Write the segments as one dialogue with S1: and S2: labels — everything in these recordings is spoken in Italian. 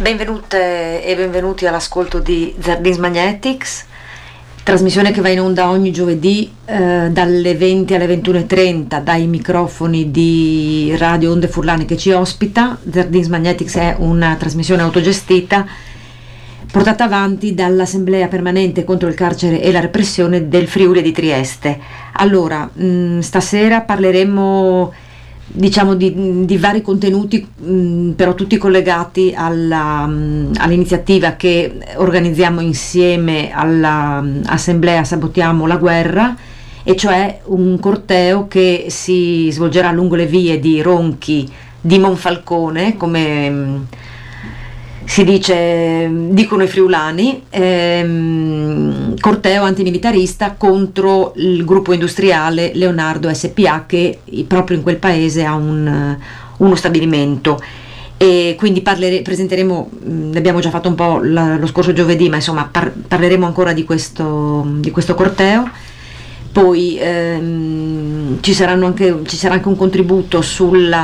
S1: Benvenute e benvenuti all'ascolto di Zardins Magnetics, trasmissione che va in onda ogni giovedì dalle 20 alle 21:30 dai microfoni di Radio Onde Furlane che ci ospita. Zardins Magnetics è una trasmissione autogestita portata avanti dall'Assemblea Permanente contro il carcere e la repressione del Friuli e di Trieste. Allora, stasera parleremo di vari contenuti, però tutti collegati all'iniziativa che organizziamo insieme all'Assemblea Sabotiamo la Guerra, e cioè un corteo che si svolgerà lungo le vie di Ronchi di Monfalcone, come dicono i friulani, corteo antimilitarista contro il gruppo industriale Leonardo SPA, che proprio in quel paese ha uno stabilimento. E quindi presenteremo, ne abbiamo già fatto un po' lo scorso giovedì, ma insomma parleremo ancora di questo corteo. Poi ci sarà anche un contributo sul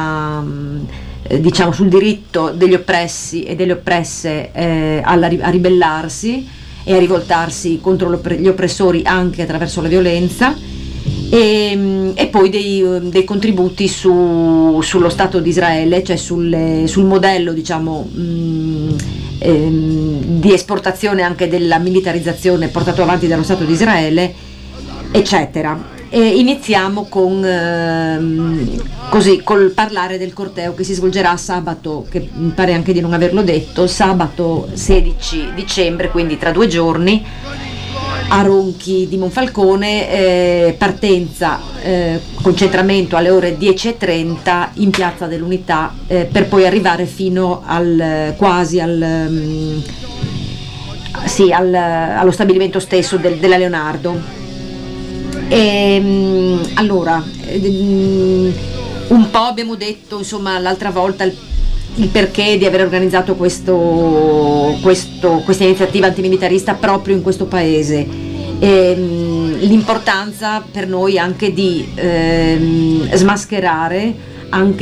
S1: diritto degli oppressi e delle oppresse a ribellarsi e a rivoltarsi contro gli oppressori anche attraverso la violenza, e poi dei contributi sullo Stato di Israele, cioè sul modello di esportazione anche della militarizzazione portato avanti dallo Stato di Israele, eccetera. E iniziamo col parlare del corteo che si svolgerà sabato, che mi pare anche di non averlo detto, sabato 16 dicembre, quindi tra 2 giorni, a Ronchi di Monfalcone, partenza, concentramento alle ore 10:30 in Piazza dell'Unità, per poi arrivare fino allo stabilimento stesso della Leonardo. Allora, un po' abbiamo detto insomma l'altra volta il perché di aver organizzato questa iniziativa antimilitarista proprio in questo paese, l'importanza per noi anche di smascherare anche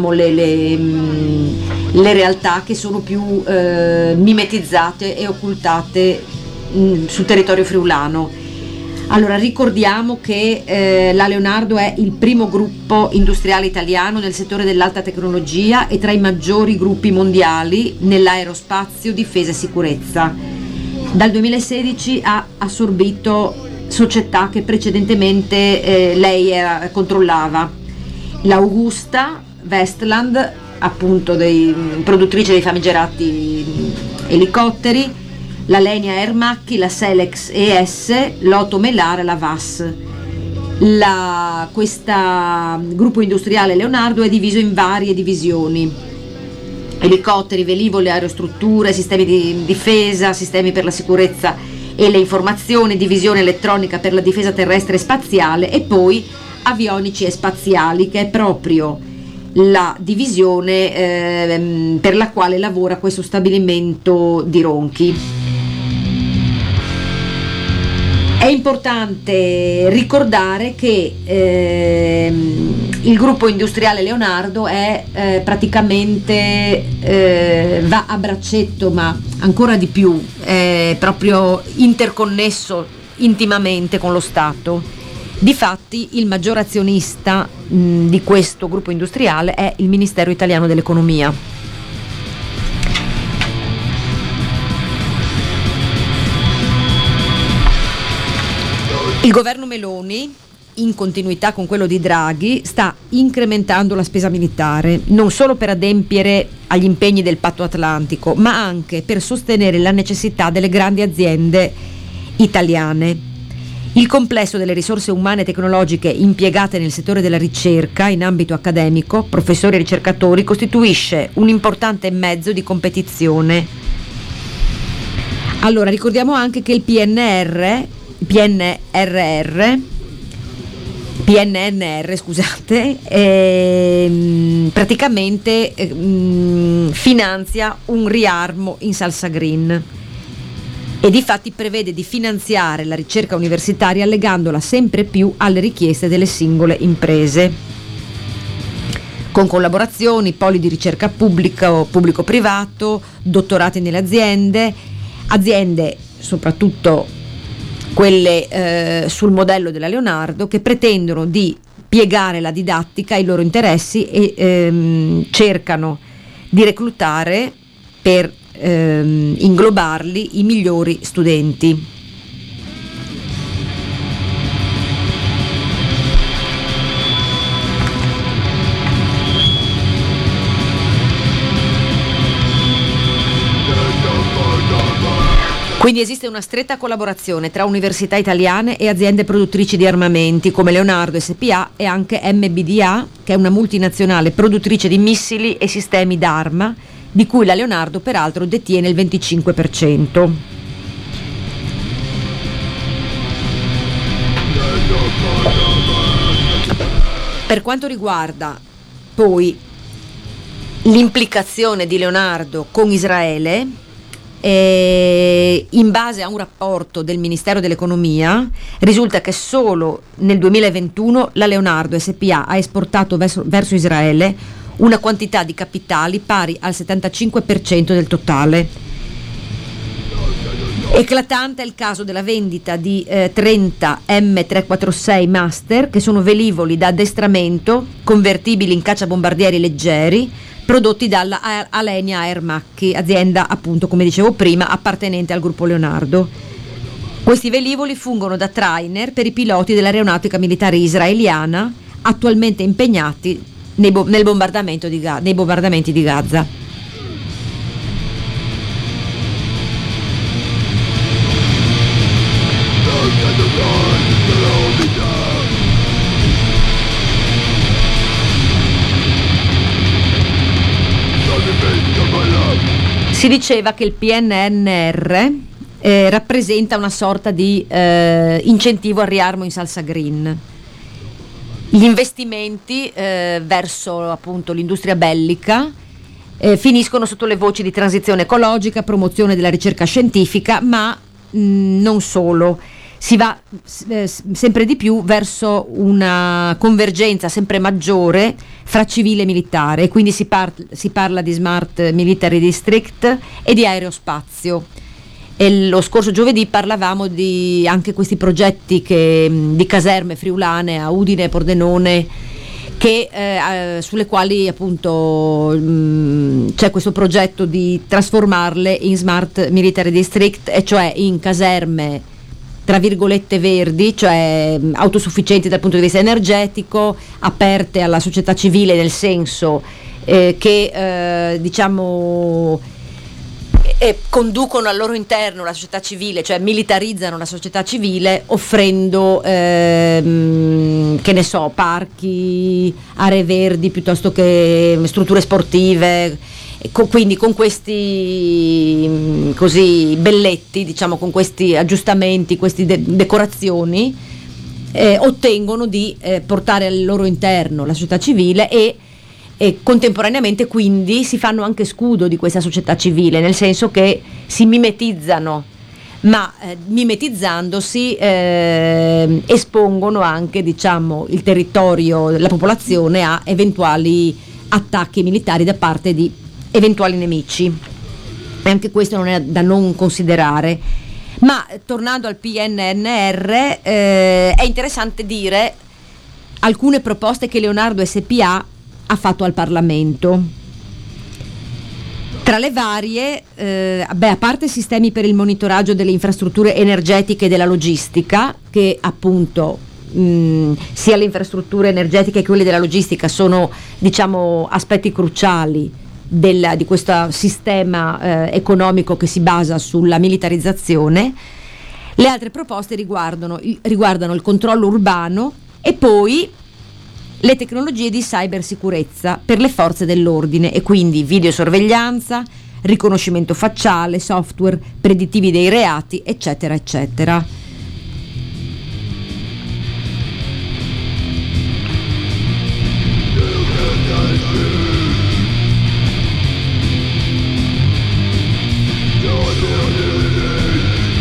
S1: le realtà che sono più mimetizzate e occultate sul territorio friulano. Allora, ricordiamo che la Leonardo è il primo gruppo industriale italiano nel settore dell'alta tecnologia e tra i maggiori gruppi mondiali nell'aerospazio, difesa e sicurezza. Dal 2016 ha assorbito società che precedentemente lei controllava: l'Augusta, Westland, appunto produttrice dei famigerati elicotteri, la Lenia Aermacchi, la Selex ES, l'Otto Melara e la VAS. Questo gruppo industriale Leonardo è diviso in varie divisioni: elicotteri, velivoli, aerostrutture, sistemi di difesa, sistemi per la sicurezza e le informazioni, divisione elettronica per la difesa terrestre e spaziale, e poi avionici e spaziali, che è proprio la divisione per la quale lavora questo stabilimento di Ronchi. È importante ricordare che il gruppo industriale Leonardo è praticamente va a braccetto, ma ancora di più, è proprio interconnesso intimamente con lo Stato. Difatti il maggior azionista di questo gruppo industriale è il Ministero Italiano dell'Economia. Il governo Meloni, in continuità con quello di Draghi, sta incrementando la spesa militare, non solo per adempiere agli impegni del Patto Atlantico, ma anche per sostenere la necessità delle grandi aziende italiane. Il complesso delle risorse umane e tecnologiche impiegate nel settore della ricerca in ambito accademico, professori e ricercatori, costituisce un importante mezzo di competizione. Allora, ricordiamo anche che il PNRR, praticamente finanzia un riarmo in salsa green e difatti prevede di finanziare la ricerca universitaria allegandola sempre più alle richieste delle singole imprese. con collaborazioni, poli di ricerca pubblica o pubblico-privato, dottorati nelle aziende soprattutto quelle sul modello della Leonardo, che pretendono di piegare la didattica ai loro interessi e cercano di reclutare per inglobarli i migliori studenti. Quindi esiste una stretta collaborazione tra università italiane e aziende produttrici di armamenti come Leonardo SpA e anche MBDA, che è una multinazionale produttrice di missili e sistemi d'arma, di cui la Leonardo peraltro detiene il 25%. Per quanto riguarda poi l'implicazione di Leonardo con Israele, in base a un rapporto del Ministero dell'Economia, risulta che solo nel 2021 la Leonardo SpA ha esportato verso Israele una quantità di capitali pari al 75% del totale. Eclatante è il caso della vendita di 30 M346 Master, che sono velivoli da addestramento convertibili in cacciabombardieri leggeri, prodotti dalla Alenia Aermacchi, azienda appunto, come dicevo prima, appartenente al gruppo Leonardo. Questi velivoli fungono da trainer per i piloti dell'aeronautica militare israeliana, attualmente impegnati nei bombardamenti di Gaza. Si diceva che il PNRR rappresenta una sorta di incentivo al riarmo in salsa green. Gli investimenti verso appunto l'industria bellica finiscono sotto le voci di transizione ecologica, promozione della ricerca scientifica, ma non solo. Si va sempre di più verso una convergenza sempre maggiore fra civile e militare, e quindi si parla di Smart Military District e di aerospazio. E lo scorso giovedì parlavamo di anche questi progetti di caserme friulane a Udine e Pordenone, sulle quali appunto c'è questo progetto di trasformarle in Smart Military District, e cioè in caserme tra virgolette verdi, cioè autosufficienti dal punto di vista energetico, aperte alla società civile, nel senso che diciamo conducono al loro interno la società civile, cioè militarizzano la società civile, offrendo che ne so, parchi, aree verdi piuttosto che strutture sportive. Quindi con questi così belletti, diciamo, con questi aggiustamenti, queste decorazioni, ottengono di portare al loro interno la società civile e contemporaneamente quindi si fanno anche scudo di questa società civile, nel senso che si mimetizzano, ma mimetizzandosi espongono anche, diciamo, il territorio, la popolazione a eventuali attacchi militari da parte di eventuali nemici, e anche questo non è da non considerare. Ma tornando al PNRR, è interessante dire alcune proposte che Leonardo SpA ha fatto al Parlamento. Tra le varie, a parte sistemi per il monitoraggio delle infrastrutture energetiche e della logistica, che appunto sia le infrastrutture energetiche che quelle della logistica sono, diciamo, aspetti cruciali di questo sistema economico che si basa sulla militarizzazione. Le altre proposte riguardano il controllo urbano e poi le tecnologie di cybersicurezza per le forze dell'ordine, e quindi videosorveglianza, riconoscimento facciale, software predittivi dei reati, eccetera eccetera.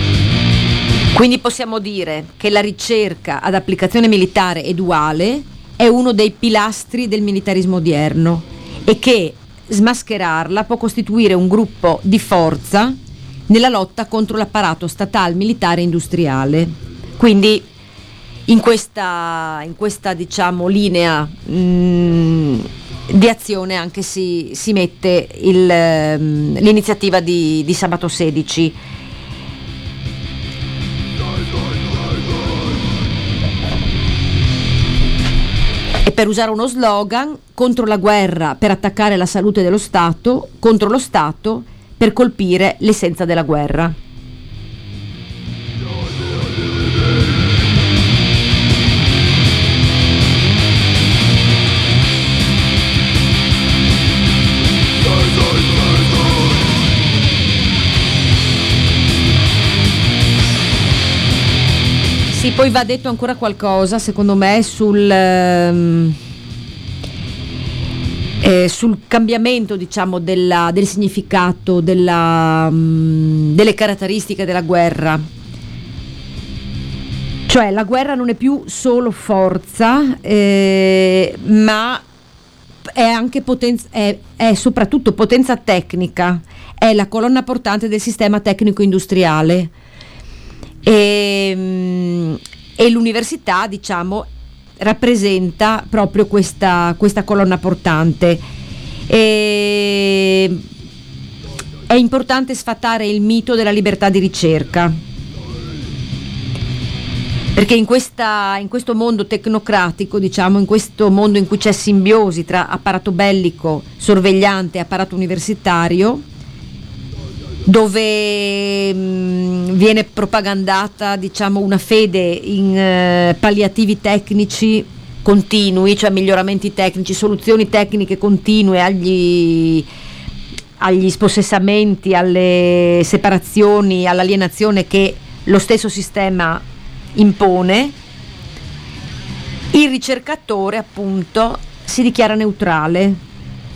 S1: Quindi possiamo dire che la ricerca ad applicazione militare è duale è uno dei pilastri del militarismo odierno e che smascherarla può costituire un gruppo di forza nella lotta contro l'apparato statale, militare e industriale. Quindi in questa diciamo linea di azione anche si mette l'iniziativa di Sabato 16. E per usare uno slogan, contro la guerra per attaccare la salute dello Stato, contro lo Stato per colpire l'essenza della guerra. Sì, poi va detto ancora qualcosa, secondo me, sul cambiamento, diciamo, del significato, delle caratteristiche della guerra. Cioè la guerra non è più solo forza, ma è anche è soprattutto potenza tecnica, è la colonna portante del sistema tecnico-industriale. E l'università, diciamo, rappresenta proprio questa colonna portante. È importante sfatare il mito della libertà di ricerca, perché in questo mondo tecnocratico, diciamo, in questo mondo in cui c'è simbiosi tra apparato bellico, sorvegliante e apparato universitario, dove viene propagandata, diciamo, una fede in palliativi tecnici continui, cioè miglioramenti tecnici, soluzioni tecniche continue agli spossessamenti, alle separazioni, all'alienazione che lo stesso sistema impone, il ricercatore appunto si dichiara neutrale.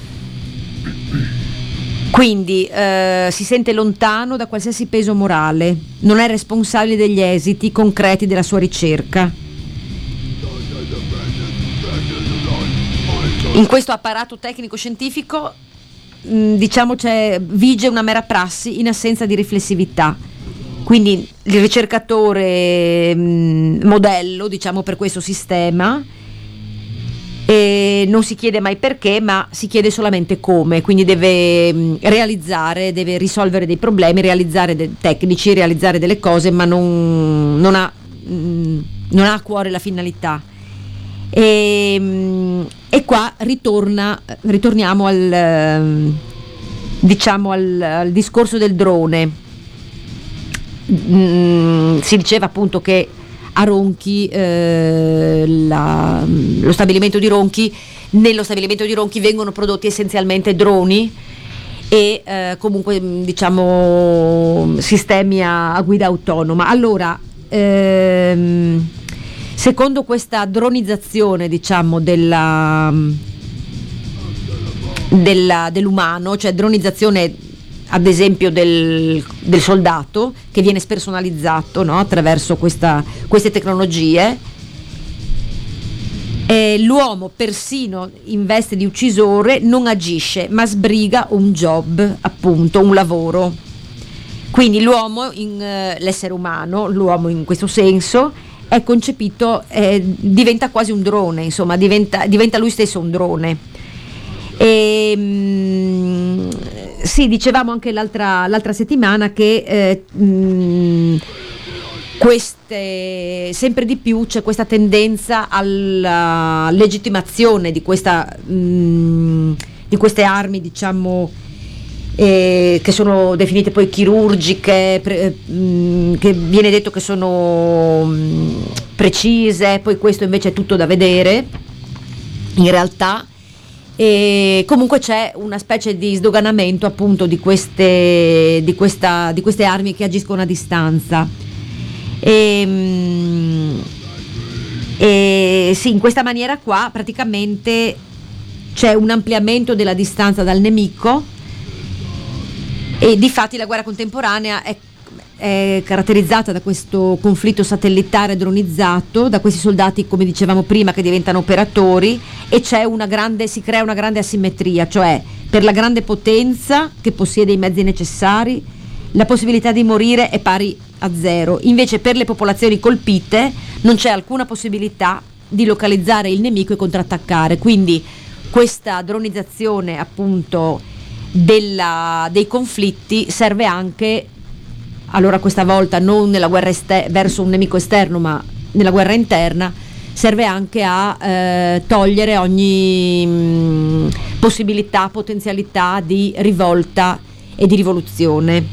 S1: Quindi si sente lontano da qualsiasi peso morale, non è responsabile degli esiti concreti della sua ricerca. In questo apparato tecnico-scientifico, diciamo, vige una mera prassi in assenza di riflessività. Quindi il ricercatore modello, diciamo, per questo sistema, e non si chiede mai perché, ma si chiede solamente come, quindi deve realizzare, deve risolvere dei problemi, realizzare tecnici, realizzare delle cose, ma non ha a cuore la finalità. E qua ritorniamo al discorso del drone. Si diceva appunto che a Ronchi, lo stabilimento di Ronchi, nello stabilimento di Ronchi vengono prodotti essenzialmente droni e comunque, diciamo, sistemi a guida autonoma. Allora, secondo questa dronizzazione, diciamo, dell'umano, cioè dronizzazione ad esempio del soldato che viene spersonalizzato, no? Attraverso queste tecnologie, l'uomo persino in veste di uccisore non agisce ma sbriga un job, appunto un lavoro. Quindi l'uomo, l'essere umano, l'uomo in questo senso è concepito, diventa quasi un drone, insomma diventa lui stesso un drone. Sì, dicevamo anche l'altra settimana che sempre di più c'è questa tendenza alla legittimazione di queste armi, diciamo, che sono definite poi chirurgiche, che viene detto che sono precise, poi questo invece è tutto da vedere in realtà. E comunque c'è una specie di sdoganamento appunto di queste armi che agiscono a distanza. E sì, in questa maniera qua praticamente c'è un ampliamento della distanza dal nemico, e difatti la guerra contemporanea è caratterizzata da questo conflitto satellitare dronizzato, da questi soldati, come dicevamo prima, che diventano operatori, e si crea una grande asimmetria, cioè per la grande potenza che possiede i mezzi necessari la possibilità di morire è pari a zero, invece per le popolazioni colpite non c'è alcuna possibilità di localizzare il nemico e contrattaccare. Quindi questa dronizzazione appunto dei conflitti serve anche, allora questa volta non nella guerra verso un nemico esterno ma nella guerra interna, serve anche a togliere ogni potenzialità di rivolta e di rivoluzione.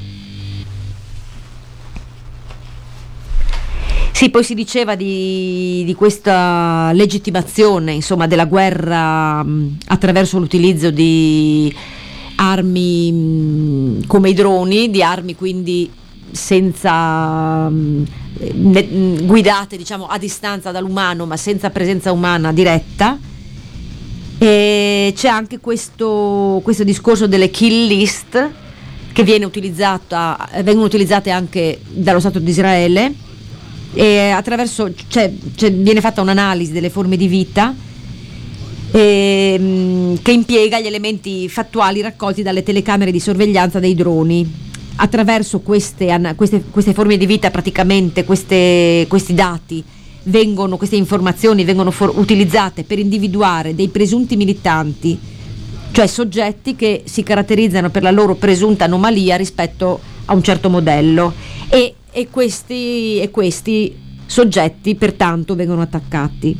S1: Sì, poi si diceva di questa legittimazione, insomma, della guerra attraverso l'utilizzo di armi come i droni, di armi quindi senza guidate, diciamo, a distanza dall'umano, ma senza presenza umana diretta. E c'è anche questo discorso delle kill list che vengono utilizzate anche dallo Stato di Israele, e attraverso viene fatta un'analisi delle forme di vita che impiega gli elementi fattuali raccolti dalle telecamere di sorveglianza dei droni. Attraverso queste forme di vita, praticamente questi dati queste informazioni vengono utilizzate per individuare dei presunti militanti, cioè soggetti che si caratterizzano per la loro presunta anomalia rispetto a un certo modello, e questi soggetti pertanto vengono attaccati.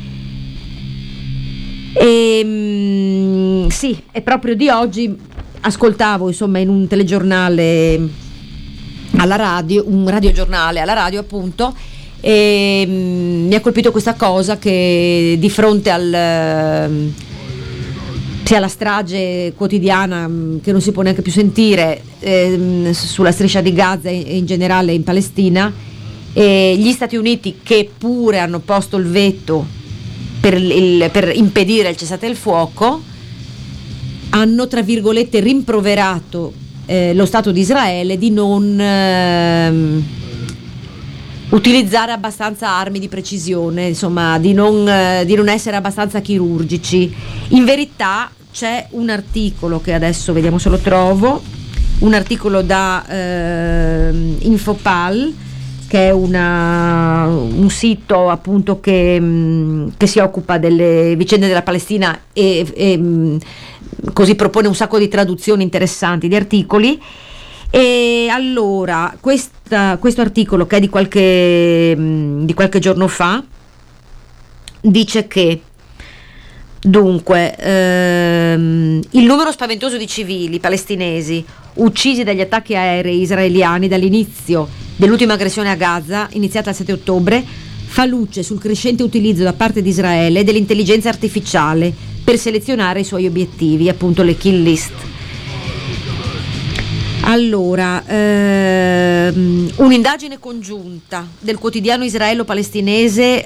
S1: Sì, è proprio di oggi ascoltavo, insomma, in un telegiornale alla radio, un radiogiornale alla radio appunto, e mi ha colpito questa cosa, che di fronte alla strage quotidiana che non si può neanche più sentire sulla striscia di Gaza e in generale in Palestina, gli Stati Uniti, che pure hanno posto il veto per impedire il cessate il fuoco, hanno tra virgolette rimproverato lo Stato di Israele di non utilizzare abbastanza armi di precisione, insomma di non essere abbastanza chirurgici. In verità c'è un articolo che adesso vediamo se lo trovo, un articolo da Infopal, che è un sito appunto che si occupa delle vicende della Palestina e così propone un sacco di traduzioni interessanti di articoli. E allora questo articolo, che è di qualche giorno fa, dice che dunque il numero spaventoso di civili palestinesi uccisi dagli attacchi aerei israeliani dall'inizio dell'ultima aggressione a Gaza, iniziata il 7 ottobre, fa luce sul crescente utilizzo da parte di Israele dell'intelligenza artificiale per selezionare i suoi obiettivi, appunto le kill list. Allora, un'indagine congiunta del quotidiano israelo-palestinese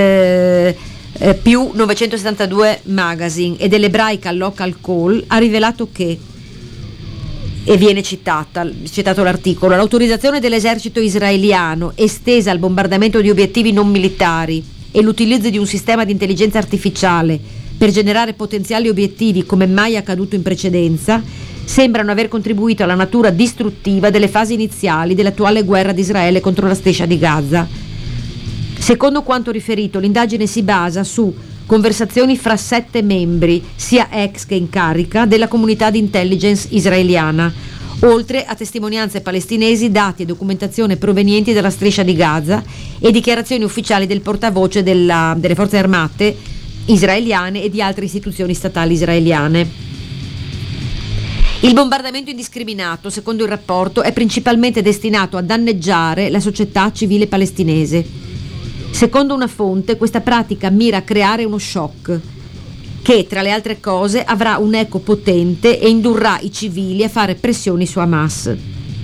S1: più 972 Magazine e dell'ebraica Local Call ha rivelato che, e viene citato l'articolo, l'autorizzazione dell'esercito israeliano estesa al bombardamento di obiettivi non militari e l'utilizzo di un sistema di intelligenza artificiale per generare potenziali obiettivi come mai accaduto in precedenza sembrano aver contribuito alla natura distruttiva delle fasi iniziali dell'attuale guerra di Israele contro la striscia di Gaza. Secondo quanto riferito, l'indagine si basa su conversazioni fra 7 membri, sia ex che in carica, della comunità di intelligence israeliana, oltre a testimonianze palestinesi, dati e documentazione provenienti dalla striscia di Gaza e dichiarazioni ufficiali del portavoce delle forze armate israeliane e di altre istituzioni statali israeliane. Il bombardamento indiscriminato, secondo il rapporto, è principalmente destinato a danneggiare la società civile palestinese. Secondo una fonte, questa pratica mira a creare uno shock che, tra le altre cose, avrà un eco potente e indurrà i civili a fare pressioni su Hamas.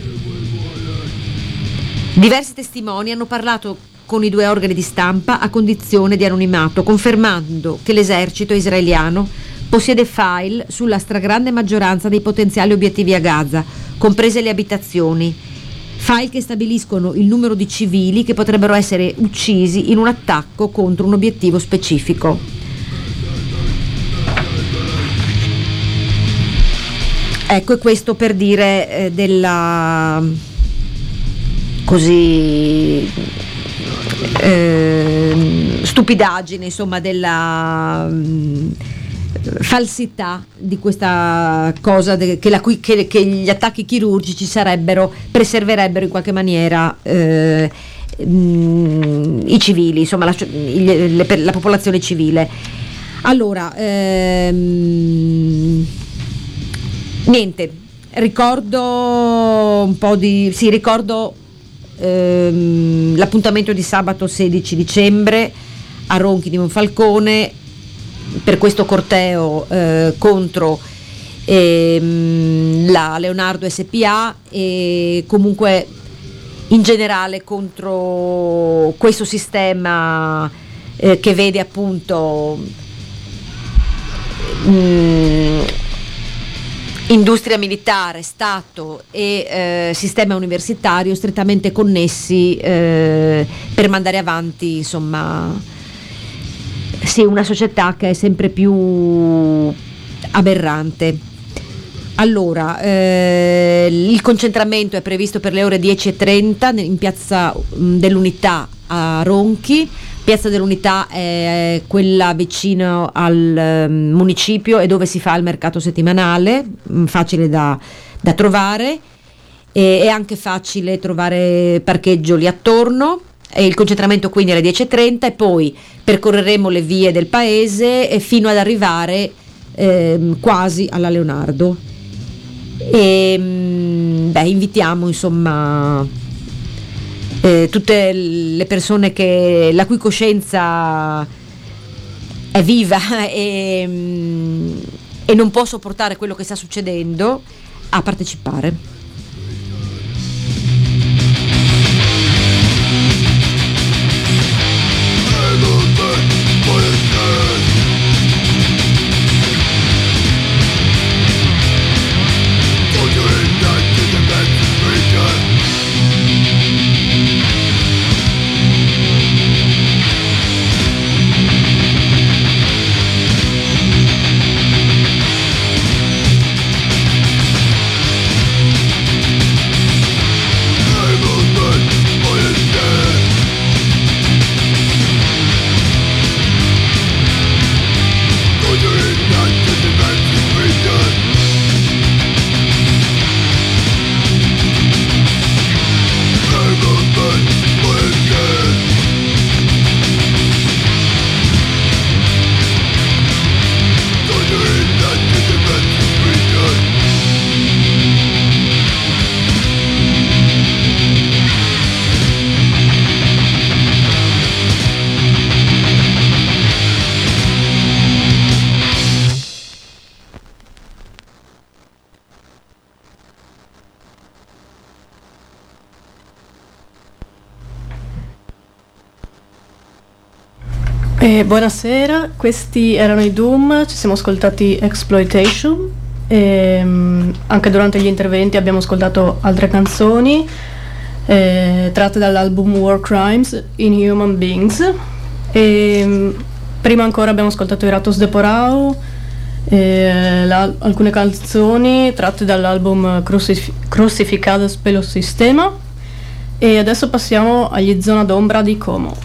S1: Diversi testimoni hanno parlato con i 2 organi di stampa a condizione di anonimato, confermando che l'esercito israeliano possiede file sulla stragrande maggioranza dei potenziali obiettivi a Gaza, comprese le abitazioni, file che stabiliscono il numero di civili che potrebbero essere uccisi in un attacco contro un obiettivo specifico. Ecco, e questo per dire della così stupidaggine, insomma, della falsità di questa cosa che gli attacchi chirurgici preserverebbero in qualche maniera i civili, insomma la popolazione civile. Allora niente, ricordo l'appuntamento di sabato 16 dicembre a Ronchi di Monfalcone per questo corteo contro la Leonardo SPA e comunque in generale contro questo sistema che vede appunto industria militare, Stato e sistema universitario strettamente connessi per mandare avanti, insomma, sì, una società che è sempre più aberrante. Allora, il concentramento è previsto per le ore 10:30 in Piazza dell'Unità a Ronchi. Piazza dell'Unità è quella vicino al municipio e dove si fa il mercato settimanale, facile da trovare, e è anche facile trovare parcheggio lì attorno. E il concentramento quindi alle 10:30 e poi percorreremo le vie del paese fino ad arrivare quasi alla Leonardo. E invitiamo, insomma, tutte le persone la cui coscienza è viva e non può sopportare quello che sta succedendo a partecipare.
S2: Buonasera, questi erano i Doom, ci siamo ascoltati Exploitation e anche durante gli interventi abbiamo ascoltato altre canzoni tratte dall'album War Crimes in Human Beings e prima ancora abbiamo ascoltato i Ratos de Porão, alcune canzoni tratte dall'album Crucificadas pelo Sistema e adesso passiamo agli Zona d'Ombra di Como.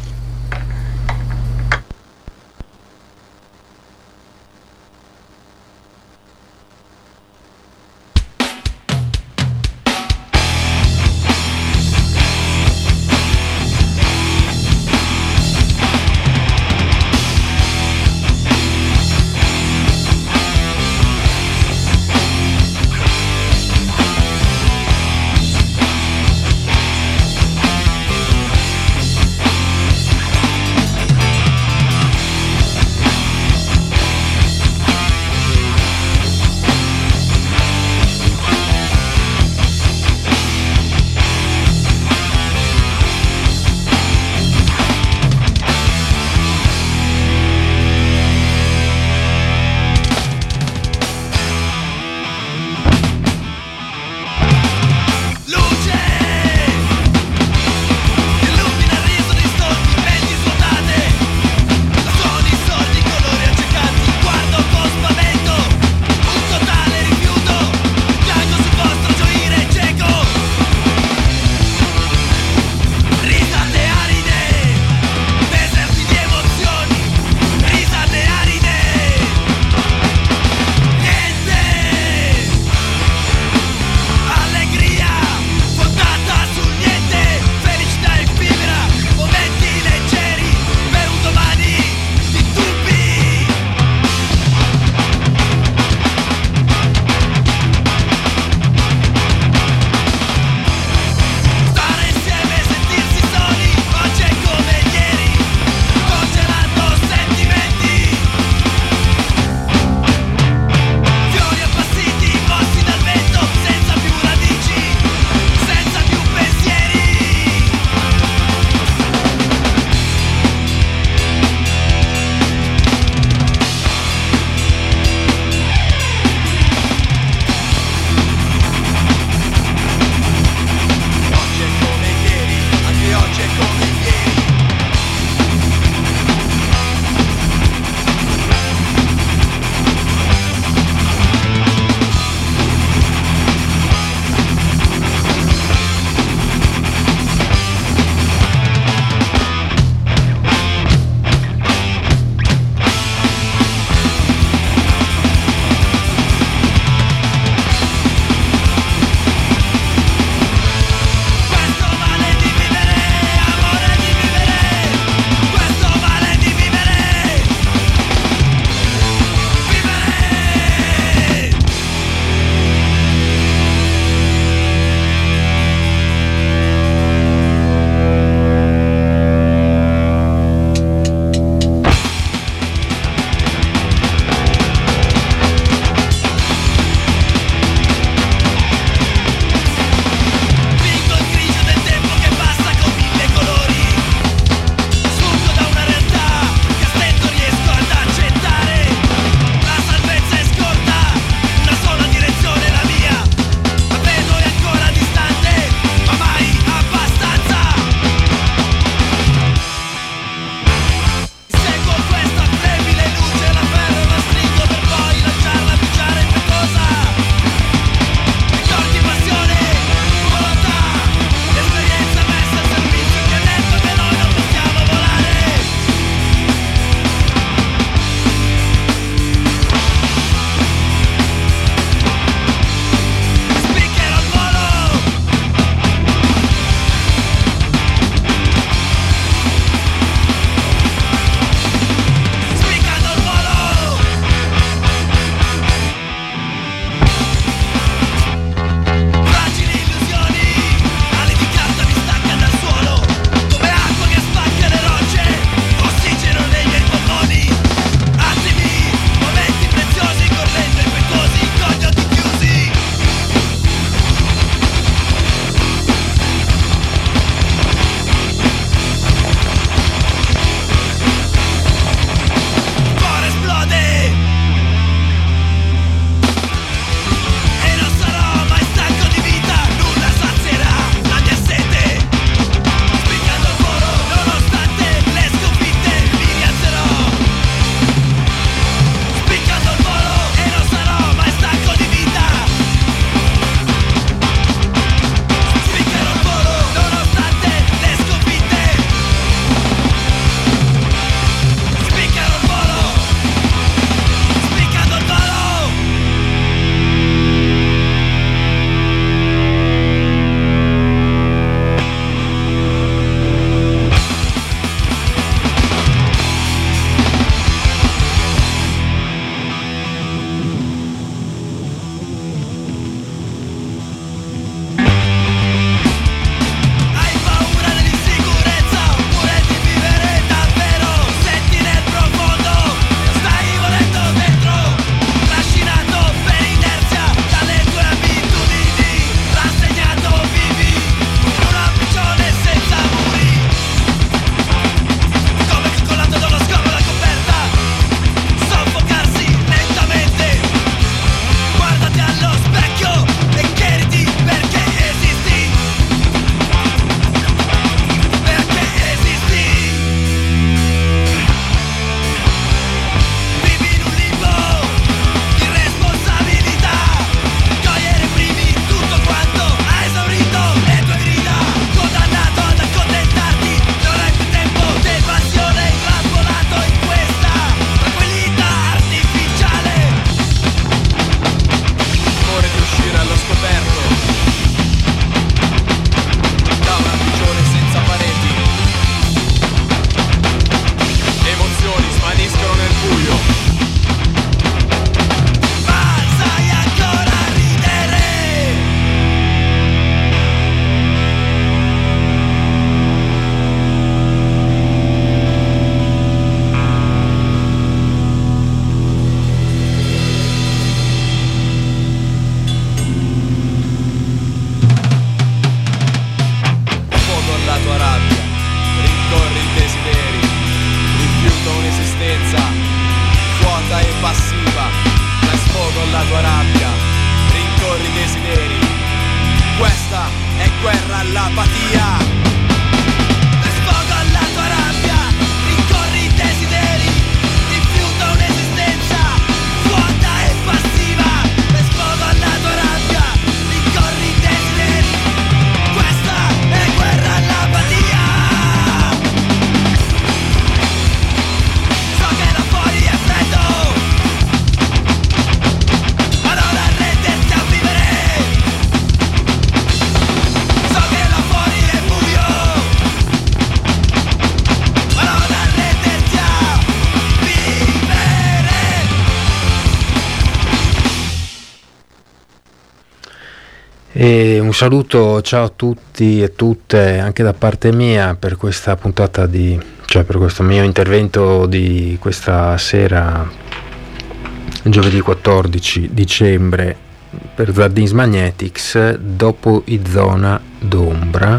S3: E un saluto, ciao a tutti e tutte, anche da parte mia, per questa puntata per questo mio intervento di questa sera, giovedì 14 dicembre, per Zardins Magnetics, dopo i Zona d'Ombra.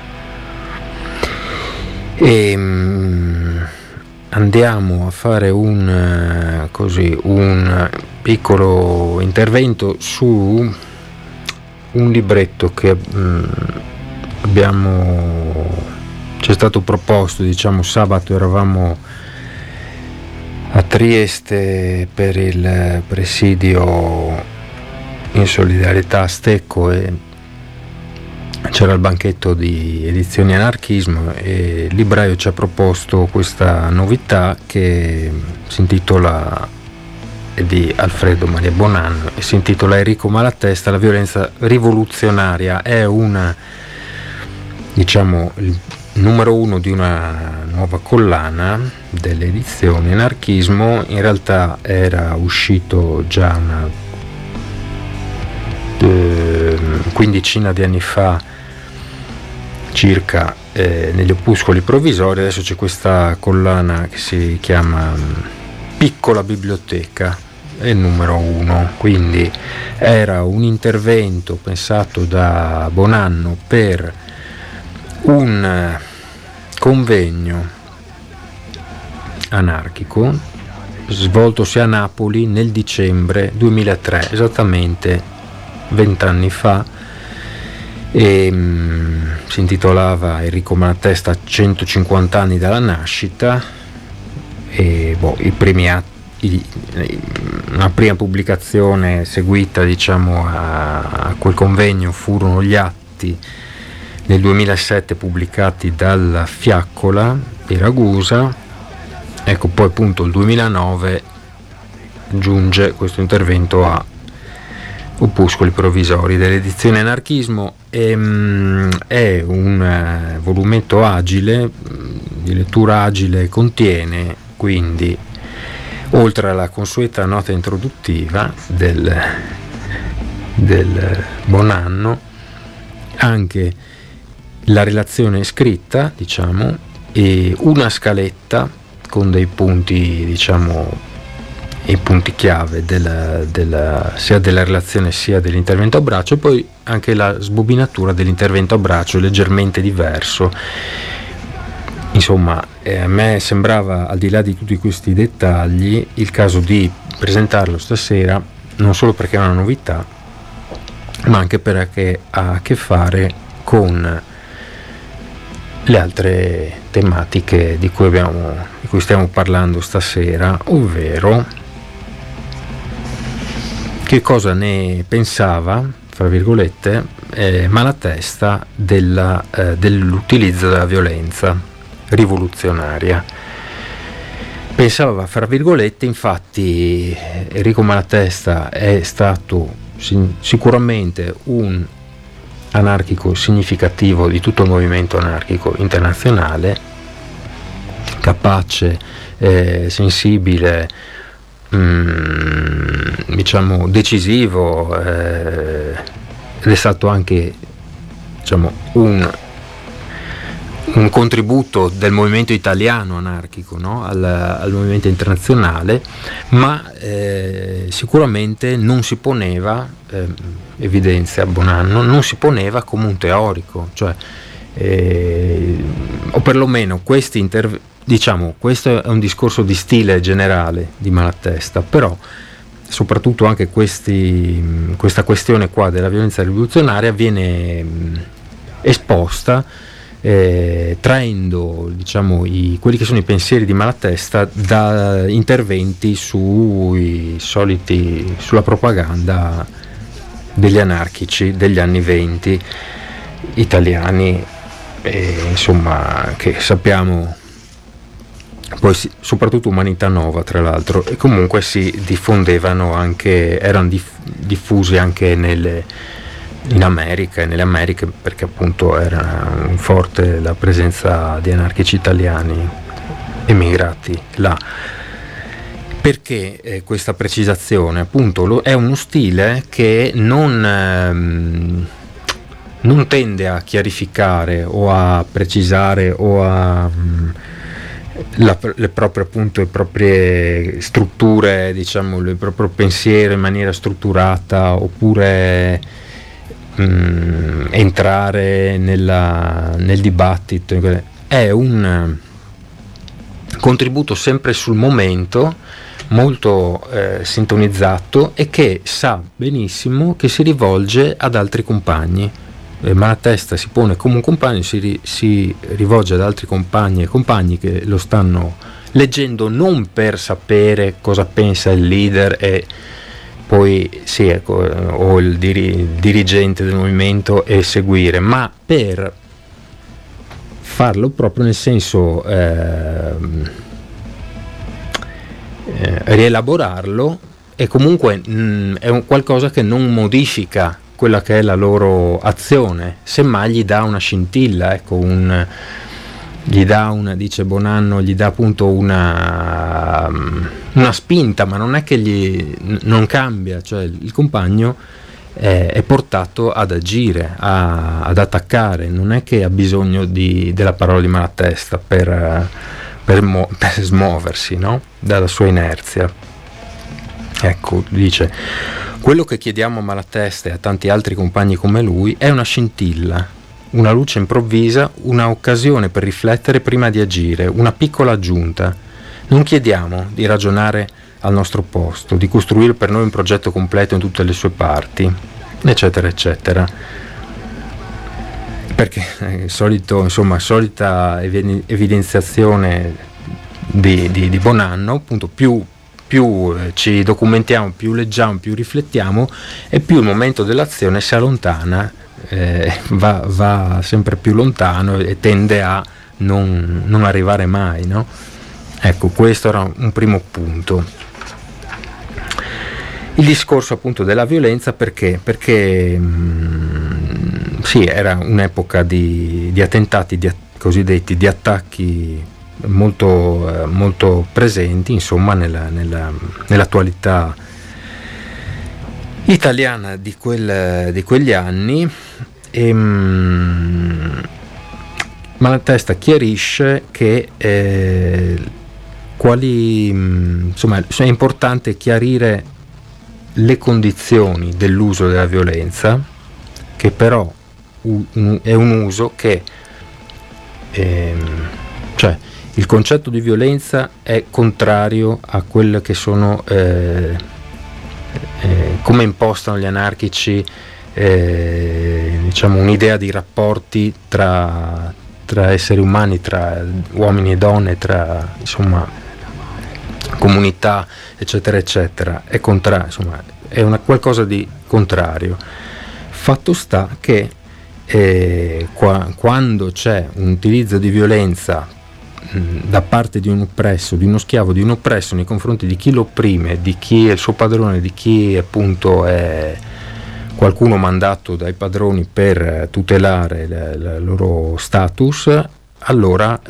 S3: E andiamo a fare un piccolo intervento su un libretto che ci è stato proposto, sabato eravamo a Trieste per il presidio in solidarietà a Stecco e c'era il banchetto di Edizioni Anarchismo e il libraio ci ha proposto questa novità che si intitola, di Alfredo Maria Bonanno, e si intitola Enrico Malatesta, la violenza rivoluzionaria. È il numero 1 di una nuova collana delle Edizioni Anarchismo. In realtà era uscito già una quindicina di anni fa circa, negli opuscoli provvisori. Adesso c'è questa collana che si chiama Piccola Biblioteca, è il numero 1, quindi era un intervento pensato da Bonanno per un convegno anarchico svoltosi a Napoli nel dicembre 2003, esattamente 20 anni fa, e si intitolava Enrico Malatesta 150 anni dalla nascita, e i primi atti, una prima pubblicazione seguita a quel convegno furono gli atti nel 2007 pubblicati dalla Fiaccola di Ragusa. Ecco, poi appunto il 2009 giunge questo intervento a Opuscoli provvisori delle Edizioni Anarchismo. È un volumetto agile, di lettura agile, contiene quindi, oltre alla consueta nota introduttiva del Bonanno, anche la relazione scritta, e una scaletta con dei punti, i punti chiave sia della relazione sia dell'intervento a braccio, e poi anche la sbobinatura dell'intervento a braccio leggermente diverso. Insomma, a me sembrava, al di là di tutti questi dettagli, il caso di presentarlo stasera, non solo perché è una novità, ma anche perché ha a che fare con le altre tematiche di cui stiamo parlando stasera, ovvero che cosa ne pensava, fra virgolette, Malatesta dell'utilizzo della violenza rivoluzionaria. Pensava, fra virgolette, infatti Enrico Malatesta è stato sicuramente un anarchico significativo di tutto il movimento anarchico internazionale, capace, sensibile, decisivo, ed è stato anche un contributo del movimento italiano anarchico, no? al movimento internazionale, ma sicuramente non si poneva, evidenzia Bonanno, non si poneva come un teorico, o perlomeno questo è un discorso di stile generale di Malatesta, però soprattutto anche questa questione qua della violenza rivoluzionaria viene esposta traendo quelli che sono i pensieri di Malatesta da interventi sulla propaganda degli anarchici degli anni 20 italiani, che sappiamo poi soprattutto Umanità Nova, tra l'altro, e comunque si diffondevano anche, erano diffusi anche in America e nelle Americhe, perché appunto era forte la presenza di anarchici italiani emigrati là. Perché questa precisazione? Appunto è uno stile che non non tende a chiarificare o a precisare o a le proprie strutture, diciamo, il proprio pensiero in maniera strutturata, oppure entrare nel dibattito. È un contributo sempre sul momento, molto sintonizzato, e che sa benissimo che si rivolge ad altri compagni. Malatesta si pone come un compagno, si rivolge ad altri compagni e compagni che lo stanno leggendo non per sapere cosa pensa il leader e poi o il dirigente del movimento e seguire, ma per farlo proprio nel senso rielaborarlo, e comunque è un qualcosa che non modifica quella che è la loro azione, semmai gli dà una scintilla, ecco, dice Bonanno, gli dà appunto una spinta, ma non è che non cambia, cioè il compagno è portato ad agire, ad attaccare, non è che ha bisogno della parola di Malatesta per smuoversi, no? Dalla sua inerzia. Ecco, dice: quello che chiediamo a Malatesta e a tanti altri compagni come lui è una scintilla, una luce improvvisa, una occasione per riflettere prima di agire, una piccola aggiunta. Non chiediamo di ragionare al nostro posto, di costruire per noi un progetto completo in tutte le sue parti, eccetera eccetera. Perché solita evidenziazione di Bonanno, appunto, più ci documentiamo, più leggiamo, più riflettiamo, e più il momento dell'azione si allontana, va sempre più lontano e tende a non arrivare mai, no? Ecco, questo era un primo punto. Il discorso appunto della violenza, perché sì, era un'epoca di attentati, cosiddetti di attacchi molto presenti, insomma, nell'attualità italiana di quegli anni. E Malatesta chiarisce che è importante chiarire le condizioni dell'uso della violenza, che però è un uso che cioè il concetto di violenza è contrario a quelle che sono come impostano gli anarchici, diciamo, un'idea di rapporti tra esseri umani, tra uomini e donne, tra, insomma, comunità, eccetera eccetera. È contrario, insomma, è qualcosa di contrario. Fatto sta che quando c'è un utilizzo di violenza da parte di un oppresso, di uno schiavo, di un oppresso nei confronti di chi lo opprime, di chi è il suo padrone, di chi appunto è qualcuno mandato dai padroni per tutelare il loro status, allora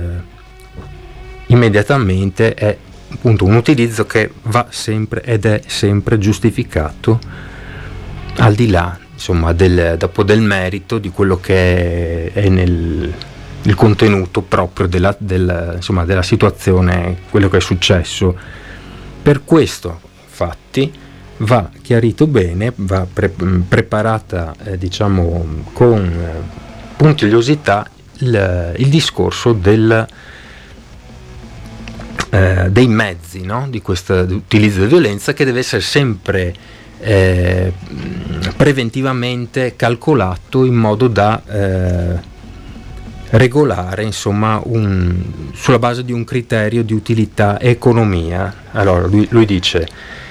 S3: immediatamente è appunto un utilizzo che va sempre ed è sempre giustificato, al di là, insomma, dopo del merito di quello che è il contenuto proprio della situazione, quello che è successo. Per questo, infatti, va chiarito bene, va preparata diciamo con puntigliosità il discorso dei mezzi, no? Di questo utilizzo di violenza, che deve essere sempre preventivamente calcolato in modo da regolare, insomma, sulla base di un criterio di utilità e economia. Allora lui dice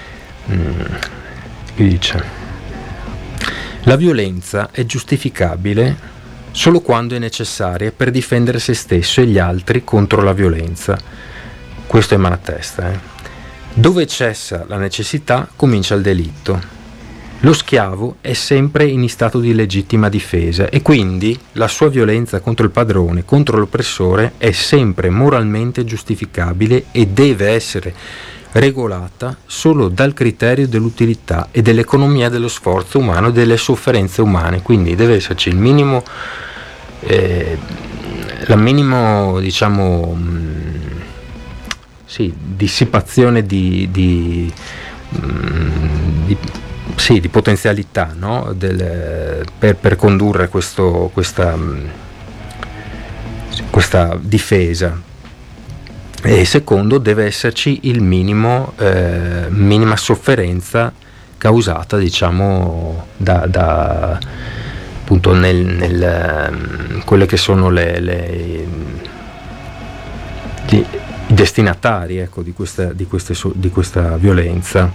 S3: la violenza è giustificabile solo quando è necessaria per difendere se stesso e gli altri contro la violenza. Questo è Malatesta. Dove cessa la necessità comincia il delitto. Lo schiavo è sempre in stato di legittima difesa e quindi la sua violenza contro il padrone, contro l'oppressore, è sempre moralmente giustificabile e deve essere regolata solo dal criterio dell'utilità e dell'economia dello sforzo umano e delle sofferenze umane. Quindi deve esserci il minimo, la minimo, diciamo, dissipazione di potenzialità, no? per condurre questa difesa. E secondo, deve esserci il minima sofferenza causata, diciamo, da appunto quelle che sono i destinatari, ecco, di questa violenza.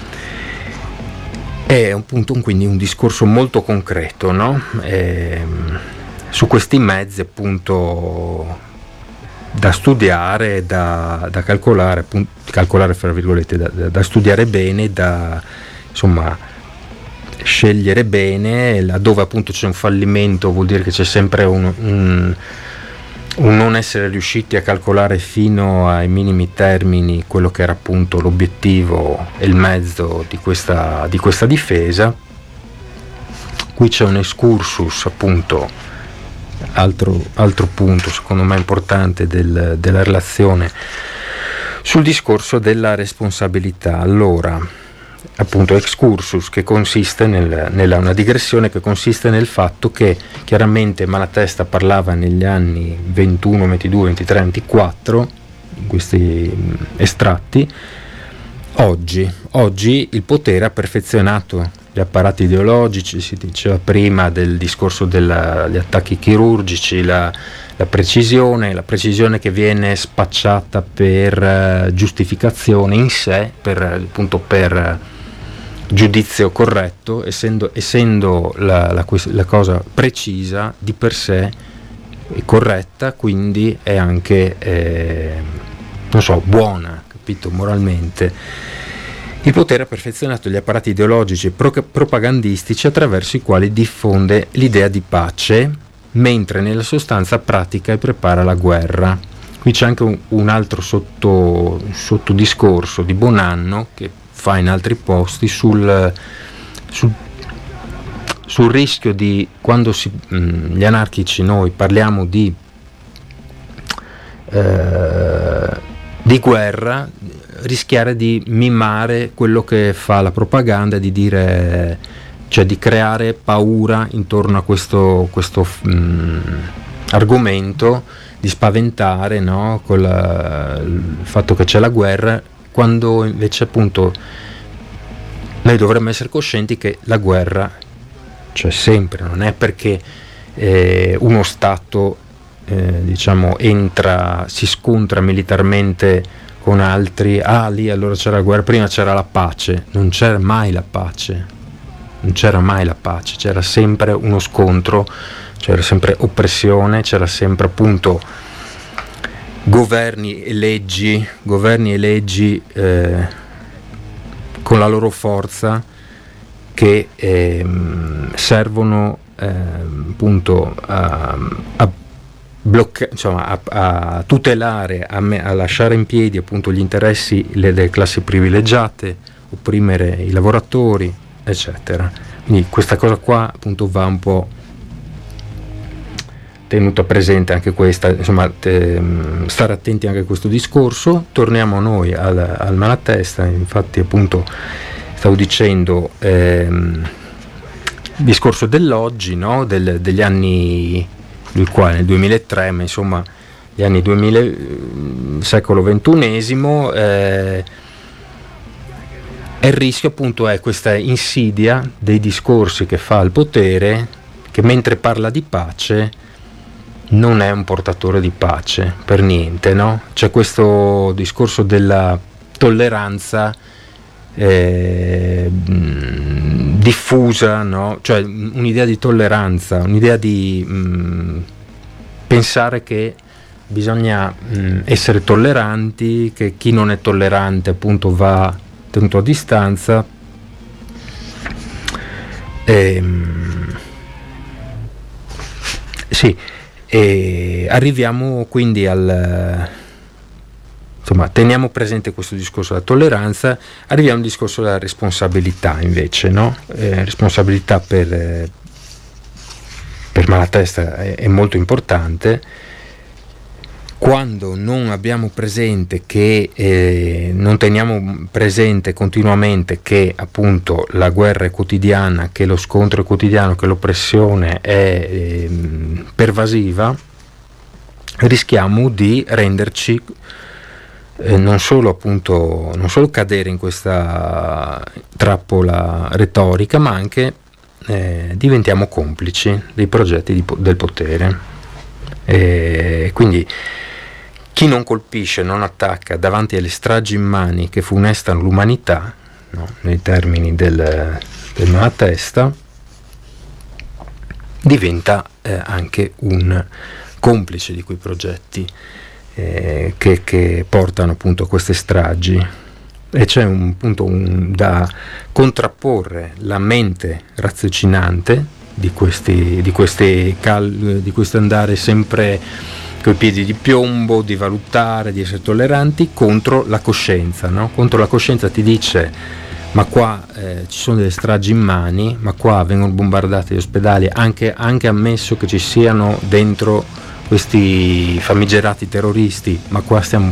S3: È quindi un discorso molto concreto, no? Su questi mezzi, appunto, da studiare, da calcolare fra virgolette, da studiare bene, da insomma scegliere bene. Laddove appunto c'è un fallimento, vuol dire che c'è sempre un non essere riusciti a calcolare fino ai minimi termini quello che era appunto l'obiettivo e il mezzo di questa difesa. Qui c'è un excursus, appunto, altro punto secondo me importante della relazione, sul discorso della responsabilità. Allora, appunto, excursus che consiste una digressione che consiste nel fatto che chiaramente Malatesta parlava negli anni 21, 22, 23, 24, in questi estratti. Oggi il potere ha perfezionato gli apparati ideologici, si diceva prima del discorso degli attacchi chirurgici, la precisione che viene spacciata per giustificazione in sé, per giudizio corretto, essendo la cosa precisa di per sé è corretta, quindi è anche buona, capito, moralmente. Il potere ha perfezionato gli apparati ideologici e propagandistici attraverso i quali diffonde l'idea di pace, mentre nella sostanza pratica e prepara la guerra. Qui c'è anche un altro sottodiscorso di Bonanno che fa in altri posti sul rischio di, quando gli anarchici noi parliamo di guerra, rischiare di mimare quello che fa la propaganda, di dire, cioè di creare paura intorno a questo argomento, di spaventare, no? Con il fatto che c'è la guerra, quando invece appunto noi dovremmo essere coscienti che la guerra c'è sempre, non è perché uno Stato si scontra militarmente con altri, lì allora c'era la guerra, prima c'era la pace. Non c'era mai la pace, c'era sempre uno scontro, c'era sempre oppressione, c'era sempre appunto governi e leggi con la loro forza che servono appunto a tutelare, a lasciare in piedi appunto gli interessi delle classi privilegiate, opprimere i lavoratori, eccetera. Quindi questa cosa qua appunto va un po' tenuta presente, anche questa, insomma, stare attenti anche a questo discorso. Torniamo noi al Malatesta. Infatti appunto stavo dicendo discorso dell'oggi, no? Degli anni, lui qua nel 2003, ma insomma gli anni 2000, secolo XXI, e il rischio appunto è questa insidia dei discorsi che fa il potere, che mentre parla di pace non è un portatore di pace per niente, no? C'è questo discorso della tolleranza diffusa, no? Cioè un'idea di tolleranza, un'idea di pensare che bisogna essere tolleranti, che chi non è tollerante appunto va tenuto a distanza. Sì, e arriviamo quindi insomma, teniamo presente questo discorso della tolleranza. Arriviamo al discorso della responsabilità invece, no? Responsabilità per Malatesta è molto importante. Quando non abbiamo presente che non teniamo presente continuamente che appunto la guerra è quotidiana, che lo scontro è quotidiano, che l'oppressione è pervasiva, rischiamo di renderci non solo cadere in questa trappola retorica, ma anche diventiamo complici dei progetti del potere. Quindi chi non colpisce, non attacca davanti alle stragi immani che funestano l'umanità, no, nei termini del Malatesta, diventa anche un complice di quei progetti che portano appunto a queste stragi. E c'è da contrapporre la mente raziocinante di questo andare sempre coi piedi di piombo, di valutare, di essere tolleranti, contro la coscienza, no? Contro la coscienza ti dice: ma qua ci sono delle stragi immani, ma qua vengono bombardati gli ospedali, anche ammesso che ci siano dentro questi famigerati terroristi, ma qua stiamo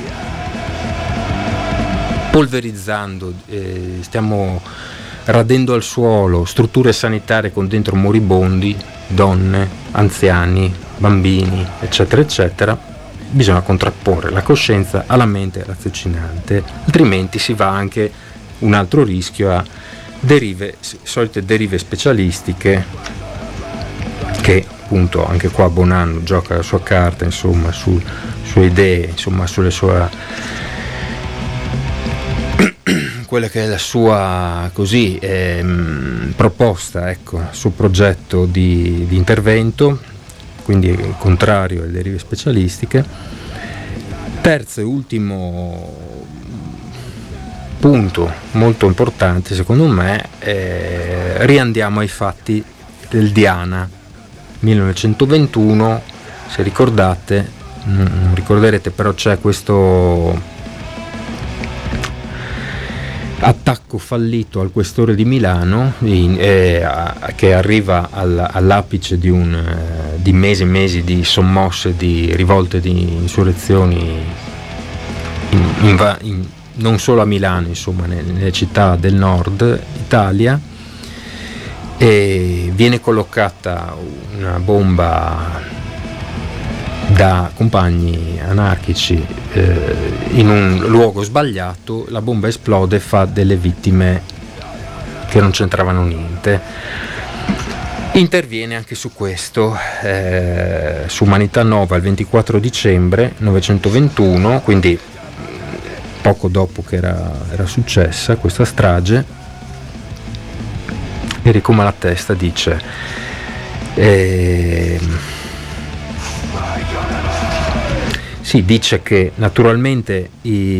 S3: polverizzando, stiamo radendo al suolo strutture sanitarie con dentro moribondi, donne, anziani, bambini, eccetera eccetera. Bisogna contrapporre la coscienza alla mente raziocinante, altrimenti si va anche un altro rischio a solite derive specialistiche, che appunto anche qua Bonanno gioca la sua carta, insomma, sue idee, insomma, sulle sue quella che è la sua proposta, ecco, sul progetto di intervento, quindi è contrario alle derive specialistiche. Terzo e ultimo punto molto importante secondo me, riandiamo ai fatti del Diana 1921. Se ricordate, non ricorderete, però c'è questo attacco fallito al questore di Milano che arriva all'apice di mesi e mesi di sommosse, di rivolte, di insurrezioni non solo a Milano, insomma, nelle città del nord Italia, e viene collocata una bomba da compagni anarchici in un luogo sbagliato. La bomba esplode e fa delle vittime che non c'entravano niente. Interviene anche su questo su Umanità Nova il 24 dicembre 1921, quindi poco dopo che era successa questa strage. Enrico Malatesta dice dice che naturalmente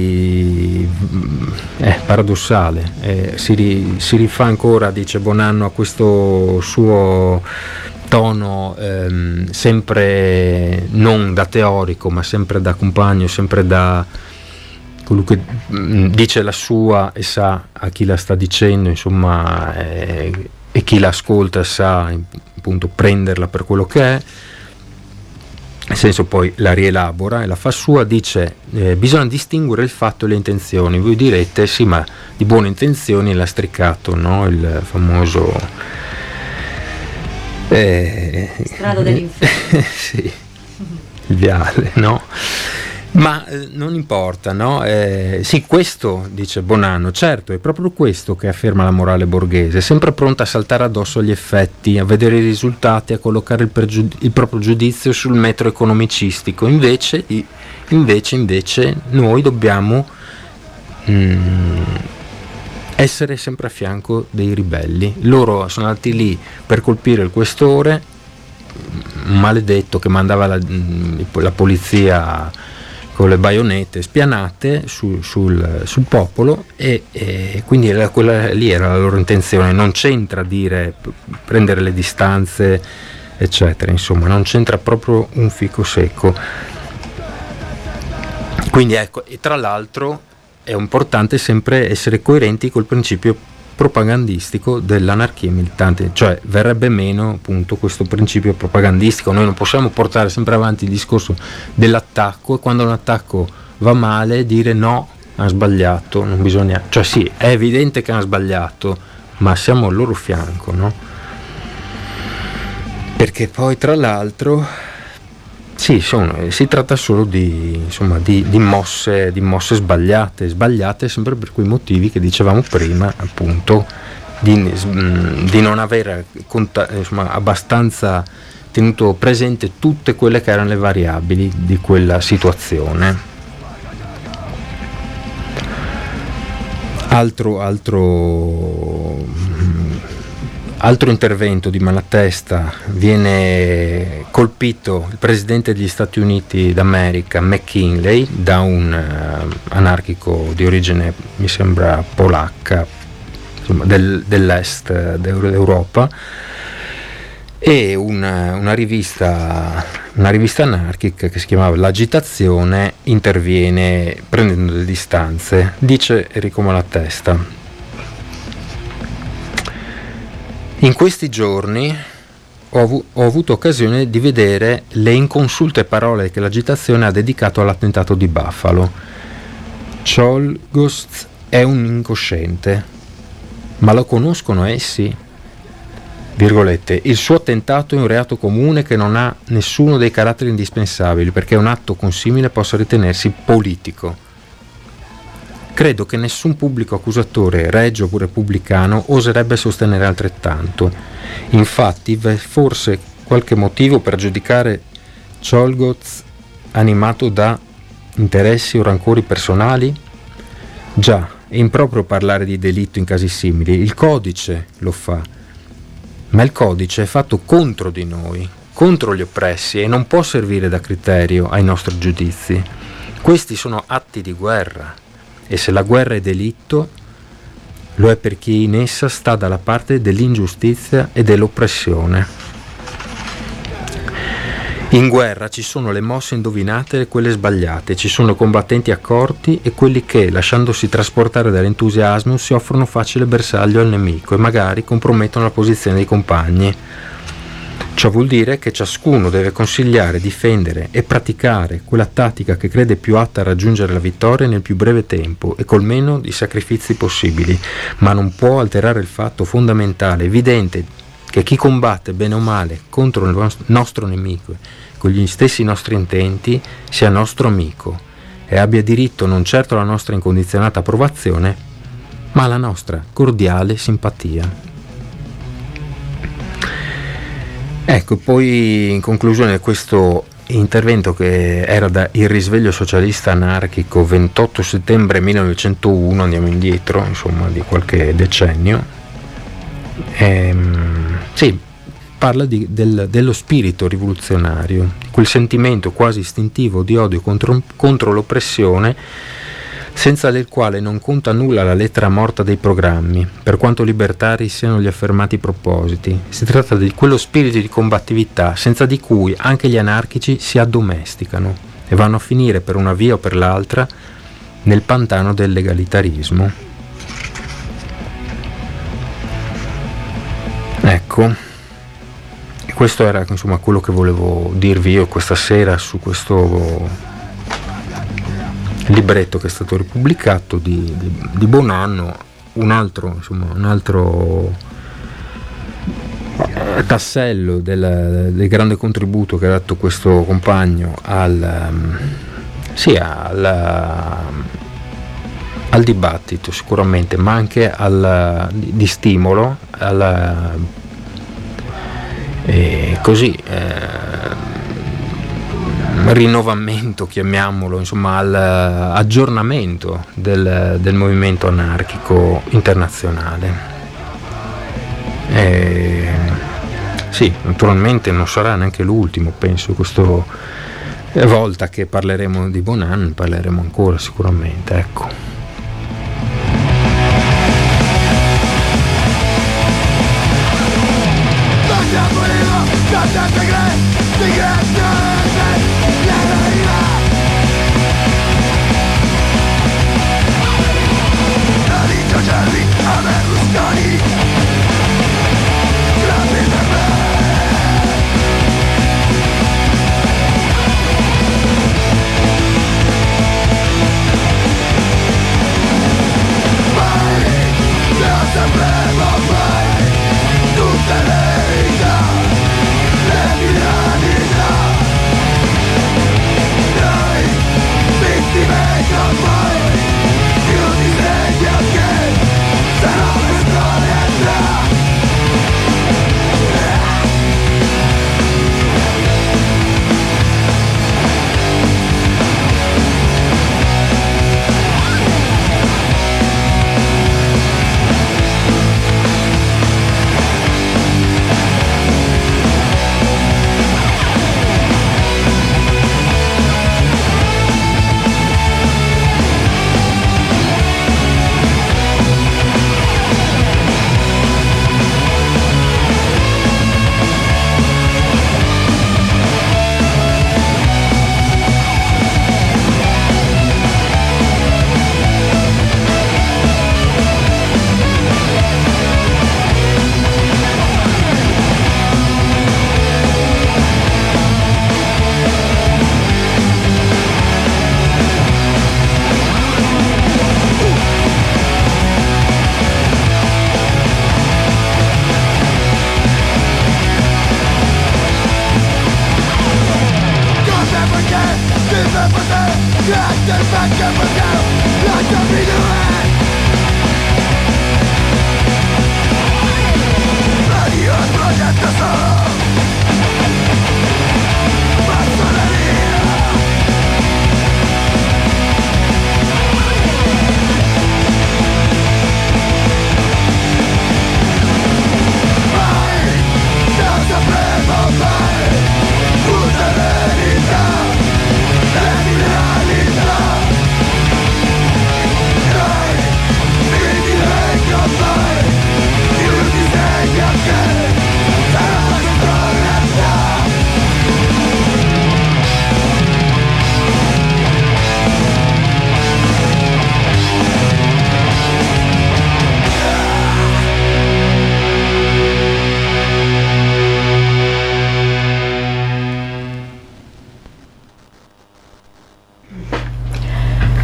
S3: è paradossale, si rifà ancora, dice Bonanno, a questo suo tono sempre non da teorico ma sempre da compagno, sempre da quello che dice la sua e sa a chi la sta dicendo, insomma, e chi l'ascolta sa appunto prenderla per quello che è. Nel senso, poi la rielabora e la fa sua. Dice bisogna distinguere il fatto e le intenzioni. Voi direte sì, ma di buone intenzioni lastricato, no? Il famoso
S1: strada dell'inferno.
S3: sì, il viale, no? Ma non importa, no? Sì, questo, dice Bonanno, certo, è proprio questo che afferma la morale borghese, sempre pronta a saltare addosso agli effetti, a vedere i risultati, a collocare il proprio giudizio sul metro economicistico. Invece noi dobbiamo essere sempre a fianco dei ribelli. Loro sono andati lì per colpire il questore, un maledetto che mandava la polizia con le baionette spianate sul popolo, e quindi quella lì era la loro intenzione. Non c'entra prendere le distanze, eccetera, insomma, non c'entra proprio un fico secco. Quindi ecco, e tra l'altro è importante sempre essere coerenti col principio propagandistico dell'anarchia militante, cioè verrebbe meno appunto questo principio propagandistico. Noi non possiamo portare sempre avanti il discorso dell'attacco e quando un attacco va male dire no, hanno sbagliato, non bisogna, cioè sì, è evidente che hanno sbagliato, ma siamo al loro fianco, no? Perché poi tra l'altro sì, si tratta solo di mosse sbagliate sempre per quei motivi che dicevamo prima, appunto, di non aver abbastanza tenuto presente tutte quelle che erano le variabili di quella situazione. Altro intervento di Malatesta, viene colpito il presidente degli Stati Uniti d'America McKinley da un anarchico di origine mi sembra polacca, insomma, dell'est d'Europa, e una rivista anarchica che si chiamava L'Agitazione interviene prendendo le distanze. Dice Enrico Malatesta: in questi giorni ho avuto occasione di vedere le inconsulte parole che l'agitazione ha dedicato all'attentato di Buffalo. Czolgosz è un incosciente, ma lo conoscono essi? Virgolette, il suo attentato è un reato comune che non ha nessuno dei caratteri indispensabili perché un atto consimile possa ritenersi politico. Credo che nessun pubblico accusatore, regio o repubblicano, oserebbe sostenere altrettanto. Infatti, v'è forse qualche motivo per giudicare Czolgosz animato da interessi o rancori personali? Già, è improprio parlare di delitto in casi simili. Il codice lo fa, ma il codice è fatto contro di noi, contro gli oppressi, e non può servire da criterio ai nostri giudizi. Questi sono atti di guerra. E se la guerra è delitto, lo è per chi in essa sta dalla parte dell'ingiustizia e dell'oppressione. In guerra ci sono le mosse indovinate e quelle sbagliate, ci sono combattenti accorti e quelli che, lasciandosi trasportare dall'entusiasmo, si offrono facile bersaglio al nemico e magari compromettono la posizione dei compagni. Ciò vuol dire che ciascuno deve consigliare, difendere e praticare quella tattica che crede più atta a raggiungere la vittoria nel più breve tempo e col meno di sacrifici possibili, ma non può alterare il fatto fondamentale, evidente, che chi combatte bene o male contro il nostro nemico con gli stessi nostri intenti sia nostro amico e abbia diritto non certo alla nostra incondizionata approvazione, ma alla nostra cordiale simpatia. Ecco, poi in conclusione questo intervento, che era da Il risveglio socialista anarchico 28 settembre 1901, andiamo indietro insomma di qualche decennio, sì, parla dello spirito rivoluzionario, quel sentimento quasi istintivo di odio contro l'oppressione, senza del quale non conta nulla la lettera morta dei programmi, per quanto libertari siano gli affermati propositi. Si tratta di quello spirito di combattività senza di cui anche gli anarchici si addomesticano e vanno a finire per una via o per l'altra nel pantano del legalitarismo. Ecco, questo era insomma quello che volevo dirvi io questa sera su questo libretto che è stato ripubblicato di Bonanno, un altro tassello del grande contributo che ha dato questo compagno al dibattito sicuramente, ma anche di stimolo rinnovamento, chiamiamolo, insomma, all'aggiornamento del movimento anarchico internazionale. Sì, naturalmente non sarà neanche l'ultimo, penso, questa volta che parleremo di Bonan, parleremo ancora sicuramente, ecco.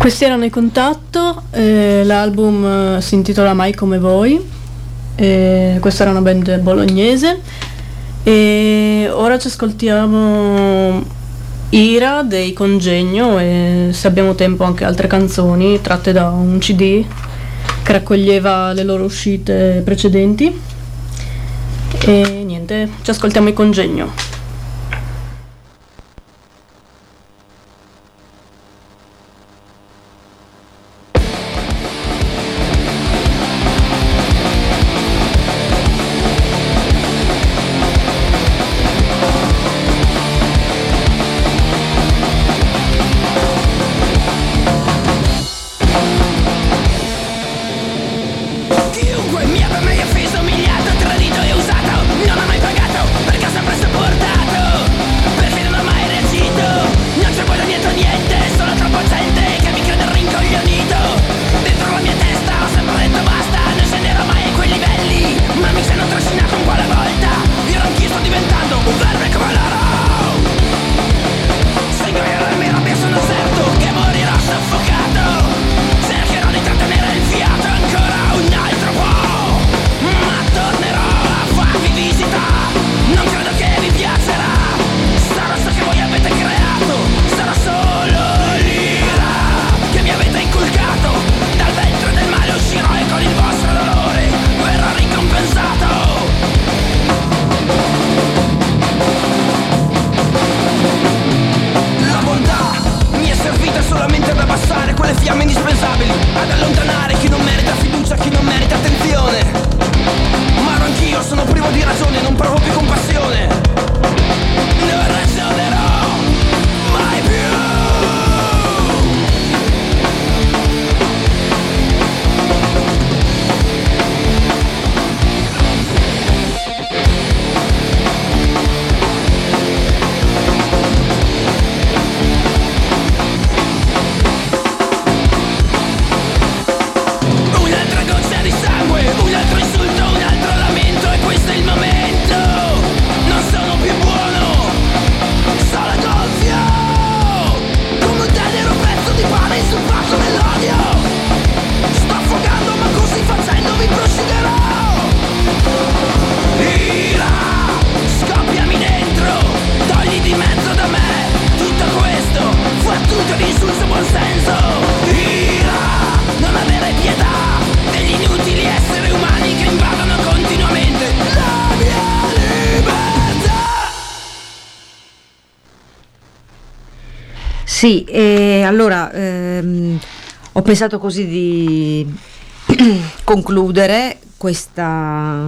S2: Questi erano i Contatto, l'album si intitola Mai come voi, questa era una band bolognese e ora ci ascoltiamo Ira dei Congegno e se abbiamo tempo anche altre canzoni tratte da un CD che raccoglieva le loro uscite precedenti e niente, ci ascoltiamo i Congegno.
S1: Sì, allora ho pensato così di concludere questa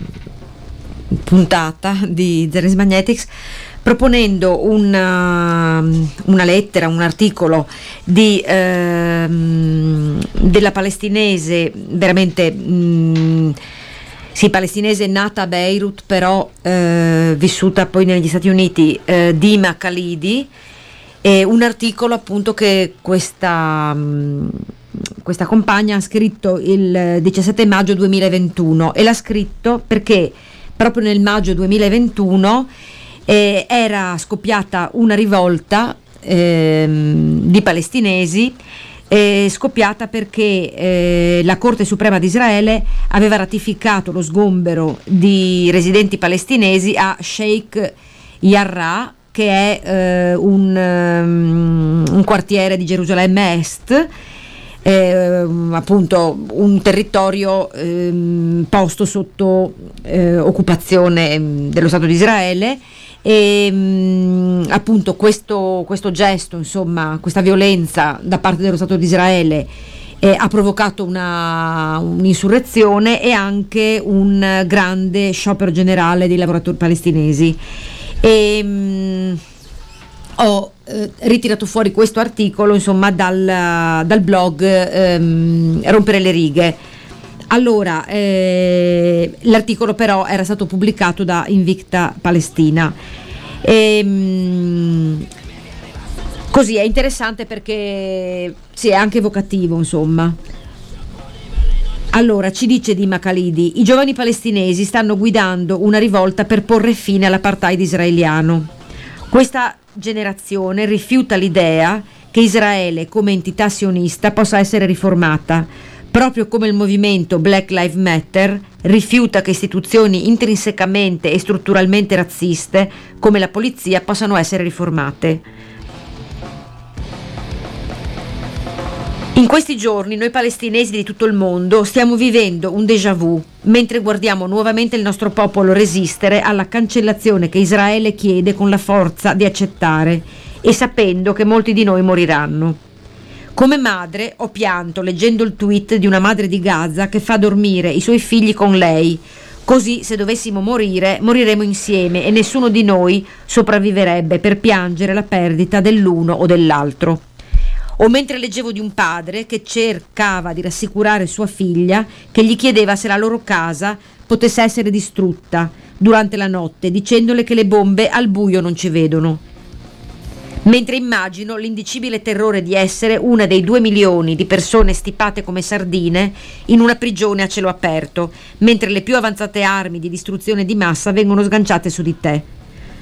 S1: puntata di Zernis Magnetics proponendo una lettera, un articolo della palestinese, veramente sì, palestinese nata a Beirut però vissuta poi negli Stati Uniti, Dima Khalidi. Un articolo appunto che questa compagna ha scritto il 17 maggio 2021 e l'ha scritto perché proprio nel maggio 2021 era scoppiata una rivolta di palestinesi, scoppiata perché la Corte Suprema di Israele aveva ratificato lo sgombero di residenti palestinesi a Sheikh Jarrah, che è un quartiere di Gerusalemme Est, appunto un territorio posto sotto occupazione dello Stato di Israele, e appunto questo gesto, insomma questa violenza da parte dello Stato di Israele ha provocato un'insurrezione e anche un grande sciopero generale dei lavoratori palestinesi. E ho ritirato fuori questo articolo, insomma, dal blog Rompere le righe. Allora, l'articolo però era stato pubblicato da Invicta Palestina. Così è interessante perché sì, è anche evocativo, insomma. Allora, ci dice Dima Khalidi: i giovani palestinesi stanno guidando una rivolta per porre fine all'apartheid israeliano. Questa generazione rifiuta l'idea che Israele come entità sionista possa essere riformata, proprio come il movimento Black Lives Matter rifiuta che istituzioni intrinsecamente e strutturalmente razziste come la polizia possano essere riformate. In questi giorni noi palestinesi di tutto il mondo stiamo vivendo un déjà vu mentre guardiamo nuovamente il nostro popolo resistere alla cancellazione che Israele chiede con la forza di accettare e sapendo che molti di noi moriranno. Come madre ho pianto leggendo il tweet di una madre di Gaza che fa dormire i suoi figli con lei. Così se dovessimo morire, moriremo insieme e nessuno di noi sopravviverebbe per piangere la perdita dell'uno o dell'altro. O mentre leggevo di un padre che cercava di rassicurare sua figlia, che gli chiedeva se la loro casa potesse essere distrutta durante la notte, dicendole che le bombe al buio non ci vedono. Mentre immagino l'indicibile terrore di essere una dei 2 milioni di persone stipate come sardine in una prigione a cielo aperto, mentre le più avanzate armi di distruzione di massa vengono sganciate su di te.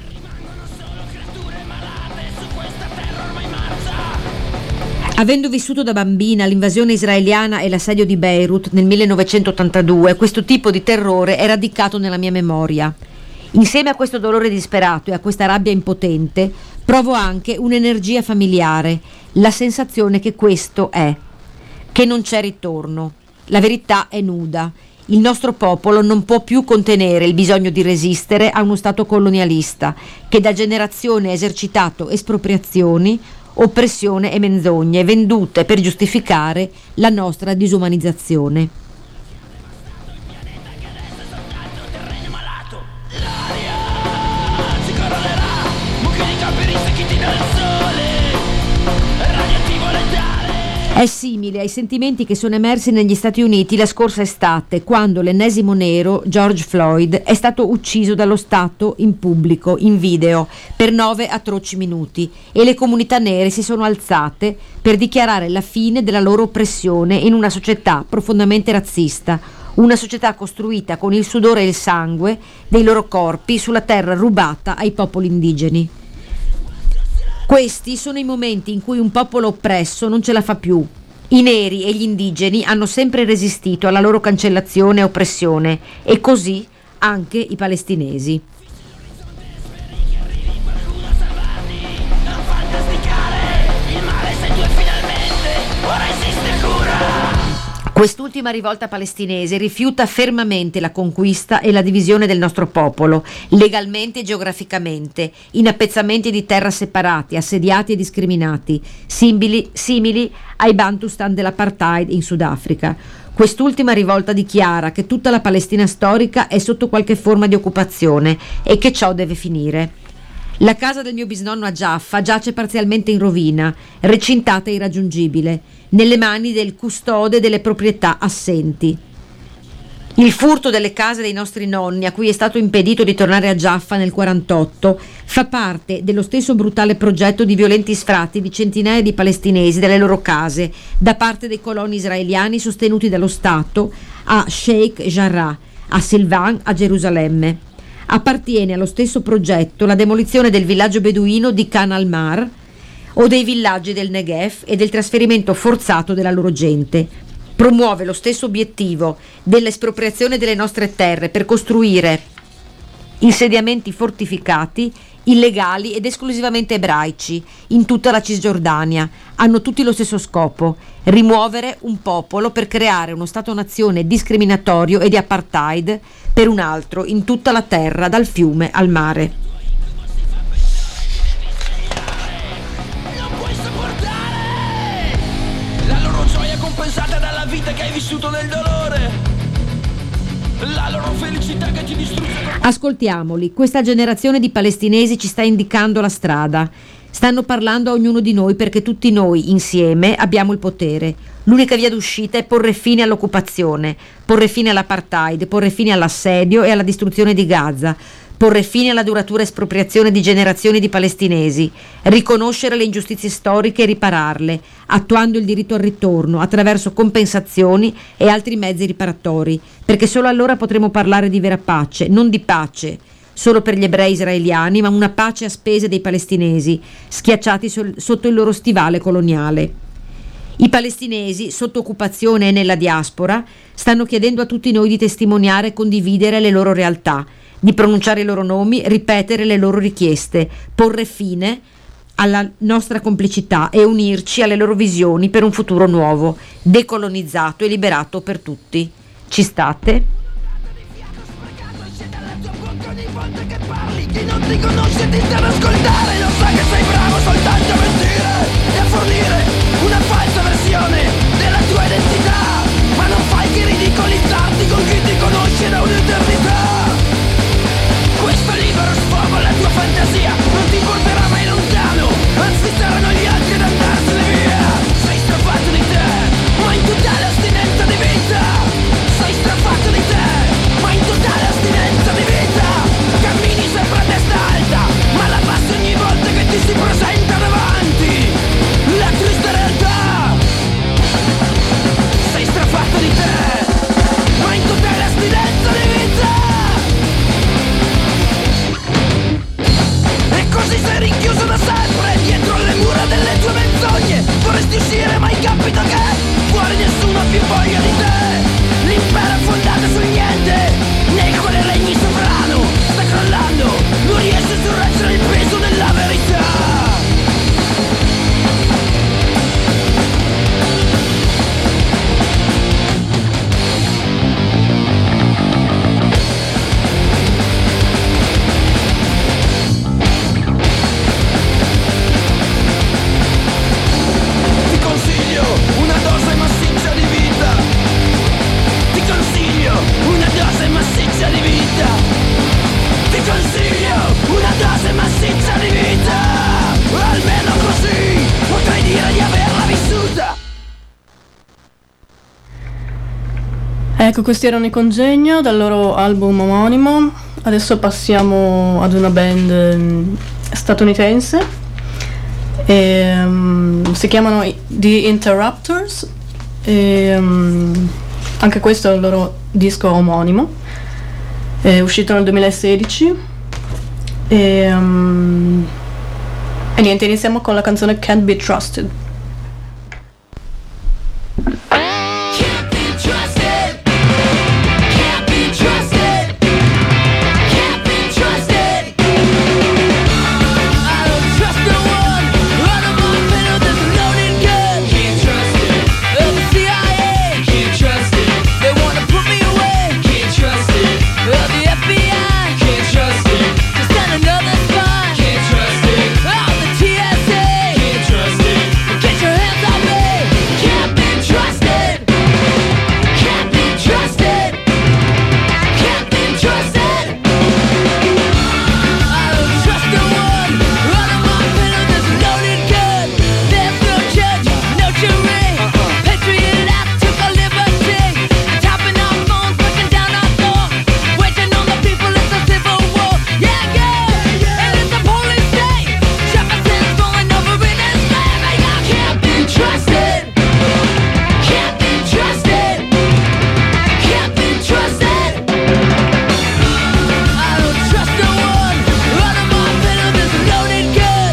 S1: Avendo vissuto da bambina l'invasione israeliana e l'assedio di Beirut nel 1982, questo tipo di terrore è radicato nella mia memoria. Insieme a questo dolore disperato e a questa rabbia impotente, provo anche un'energia familiare, la sensazione che questo è, che non c'è ritorno. La verità è nuda. Il nostro popolo non può più contenere il bisogno di resistere a uno Stato colonialista che da generazioni ha esercitato espropriazioni, oppressione e menzogne vendute per giustificare la nostra disumanizzazione. È simile ai sentimenti che sono emersi negli Stati Uniti la scorsa estate, quando l'ennesimo nero, George Floyd, è stato ucciso dallo Stato in pubblico, in video, per 9 atroci minuti, e le comunità nere si sono alzate per dichiarare la fine della loro oppressione in una società profondamente razzista, una società costruita con il sudore e il sangue dei loro corpi sulla terra rubata ai popoli indigeni. Questi sono i momenti in cui un popolo oppresso non ce la fa più. I neri e gli indigeni hanno sempre resistito alla loro cancellazione e oppressione, e così anche i palestinesi. Quest'ultima rivolta palestinese rifiuta fermamente la conquista e la divisione del nostro popolo, legalmente e geograficamente, in appezzamenti di terra separati, assediati e discriminati, simili ai Bantustan dell'apartheid in Sudafrica. Quest'ultima rivolta dichiara che tutta la Palestina storica è sotto qualche forma di occupazione e che ciò deve finire. La casa del mio bisnonno a Jaffa giace parzialmente in rovina, recintata e irraggiungibile, nelle mani del custode delle proprietà assenti. Il furto delle case dei nostri nonni, a cui è stato impedito di tornare a Jaffa nel 1948, fa parte dello stesso brutale progetto di violenti sfratti di centinaia di palestinesi dalle loro case, da parte dei coloni israeliani sostenuti dallo Stato a Sheikh Jarrah, a Silvan, a Gerusalemme. Appartiene allo stesso progetto la demolizione del villaggio beduino di Khan al-Mar o dei villaggi del Negev e del trasferimento forzato della loro gente. Promuove lo stesso obiettivo dell'espropriazione delle nostre terre per costruire insediamenti fortificati, illegali ed esclusivamente ebraici in tutta la Cisgiordania. Hanno tutti lo stesso scopo: rimuovere un popolo per creare uno Stato-nazione discriminatorio e di apartheid per un altro in tutta la terra, dal fiume al mare.
S4: Non puoi sopportare la loro gioia compensata dalla vita che hai vissuto nel dolore, la loro felicità che ti distrugge.
S1: Ascoltiamoli, questa generazione di palestinesi ci sta indicando la strada. Stanno parlando a ognuno di noi perché tutti noi insieme abbiamo il potere. L'unica via d'uscita è porre fine all'occupazione, porre fine all'apartheid, porre fine all'assedio e alla distruzione di Gaza, porre fine alla duratura espropriazione di generazioni di palestinesi, riconoscere le ingiustizie storiche e ripararle, attuando il diritto al ritorno attraverso compensazioni e altri mezzi riparatori, perché solo allora potremo parlare di vera pace, non di pace solo per gli ebrei israeliani, ma una pace a spese dei palestinesi, schiacciati sotto il loro stivale coloniale. I palestinesi, sotto occupazione e nella diaspora, stanno chiedendo a tutti noi di testimoniare e condividere le loro realtà, di pronunciare i loro nomi, ripetere le loro richieste, porre fine alla nostra complicità e unirci alle loro visioni per un futuro nuovo, decolonizzato e liberato per tutti. Ci state?
S4: Chi non ti conosce ti deve ascoltare, lo sa che sei bravo soltanto a mentire e a fornire una falsa versione della tua identità, ma non fai che ridicolizzarti con chi ti conosce da un'eternità. Questo libero sfogo alla tua fantasia non ti porterà mai lontano, anzi saranno gli altri ad andarsene via. Sei strafatto di te, ma in totale astinenza di vita. Sei strafatto di te, ma in totale astinenza di vita. Cammini sempre a testa alta, ma la passi ogni volta che ti si presenta davanti la triste realtà. Sei strafatto di te, ma in totale astinenza di vita. E così sei rinchiuso da sempre dietro le mura delle tue menzogne. Vorresti uscire ma hai capito che fuori nessuno ha più voglia di te. L'impero è fondato sul niente, nel quale regni sovrano. Sta crollando, non riesce a sorreggere il peso della verità. Ti consiglio una dose massiccia di vita. Ti consiglio una dose massiccia di vita. Ti consiglio una dose massiccia di vita. Almeno così potrai dire di averla vissuta.
S2: Ecco, questi erano i Congegno dal loro album omonimo. Adesso passiamo ad una band statunitense. Si chiamano The Interrupters. Anche questo è il loro disco omonimo. È uscito nel 2016. E niente, iniziamo con la canzone Can't Be Trusted.
S4: Can't be trusted. Can't be trusted. Can't be trusted. I don't trust no one. Run of my middle, there's a loaded gun. Can't trust it. The CIA. Can't trust it. They wanna put me away. Can't trust it. The FBI. Can't trust it. Just send another spy. Can't trust it. Oh, the TSA. Can't trust it. Get your hands on me. Can't be trusted. Can't be trusted. Can't be trusted. I don't trust no one. Run of my middle, there's a loaded gun. There's no judge, no jury. Patriot Act took a liberty. Tapping our phones, looking down our door. Waiting on the people, it's a civil war. Yeah, yeah, and it's a police state. Jefferson's rolling over in his grave. I can't be trusted. Can't be trusted. Can't be trusted. I don't trust no one. Run of my middle, there's a loaded gun.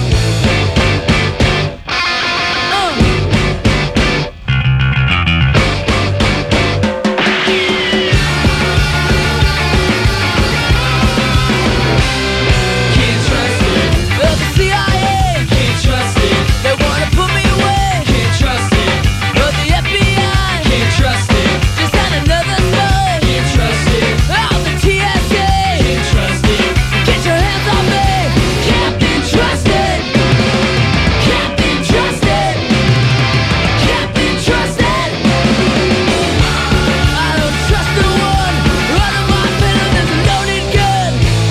S4: Can't trust it. The CIA. Can't trust it. They wanna put me away. Can't trust it. The FBI. Can't trust it. Just send another spy. Can't trust it. Oh, the TSA. Can't trust it. Get your hands on me. Can't be trusted. Can't be trusted. Can't be trusted. I don't trust no one. Run of my middle, there's a loaded gun.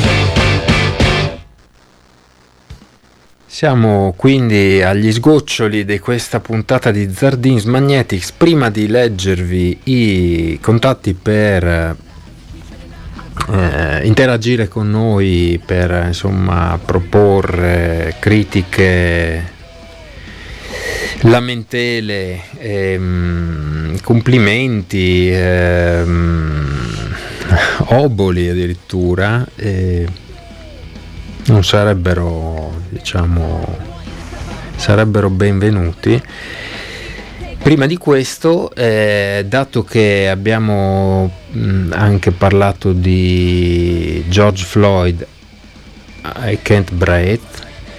S3: Siamo quindi agli sgoccioli di questa puntata di Zardins Magnetics. Prima di leggervi i contatti per interagire con noi, per insomma proporre critiche, lamentele, complimenti, oboli addirittura, non sarebbero, diciamo, sarebbero benvenuti. Prima di questo, dato che abbiamo anche parlato di George Floyd, I Can't Breathe,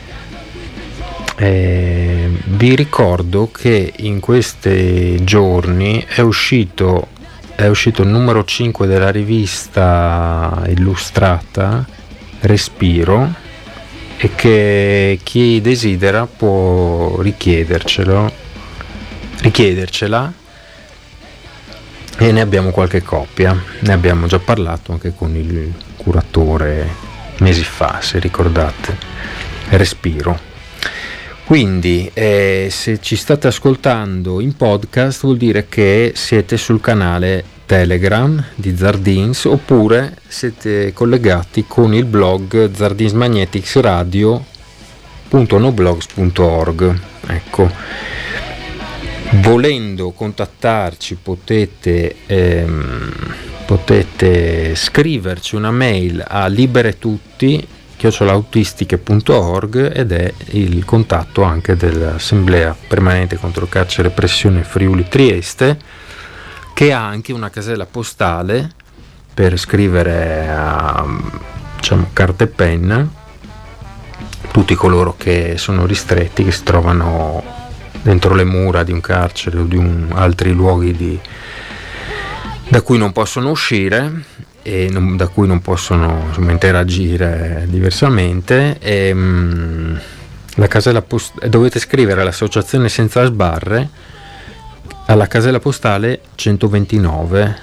S3: vi ricordo che in questi giorni è uscito il numero 5 della rivista illustrata Respiro, e che chi desidera può richiedercela, e ne abbiamo qualche copia, ne abbiamo già parlato anche con il curatore mesi fa, se ricordate, Respiro. Quindi se ci state ascoltando in podcast vuol dire che siete sul canale Telegram di Zardins, oppure siete collegati con il blog zardinsmagneticsradio.noblogs.org. Ecco, volendo contattarci potete scriverci una mail a liberetutti@autistiche.org, ed è il contatto anche dell'Assemblea Permanente contro il Carcere e Repressione Friuli Trieste, che ha anche una casella postale per scrivere a, diciamo, carta e penna tutti coloro che sono ristretti, che si trovano dentro le mura di un carcere o di altri luoghi da cui non possono uscire e da cui non possono, insomma, interagire diversamente. La casella dovete scrivere all'Associazione Senza Sbarre alla casella postale 129,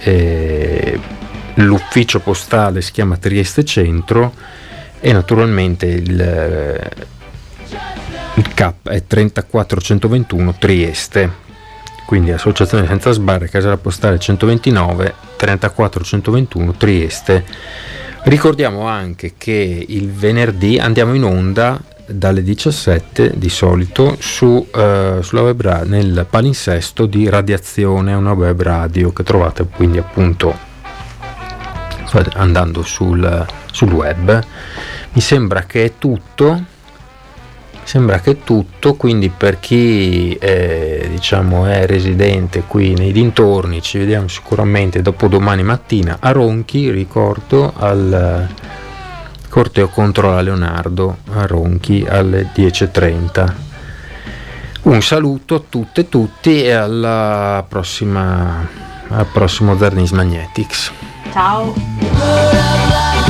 S3: l'ufficio postale si chiama Trieste Centro, e naturalmente il CAP è 34121 Trieste. Quindi Associazione Senza Sbarre, casella postale 129 34121 Trieste. Ricordiamo anche che il venerdì andiamo in onda dalle 17 di solito sulla web nel palinsesto di Radiazione, una web radio che trovate quindi appunto andando sul web. Mi sembra che è tutto. Quindi per chi diciamo è residente qui nei dintorni, ci vediamo sicuramente dopo domani mattina a Ronchi, ricordo, al corteo contro la Leonardo a Ronchi alle 10:30. Un saluto a tutte e tutti, e al prossimo Zardins Magnetics.
S1: Ciao.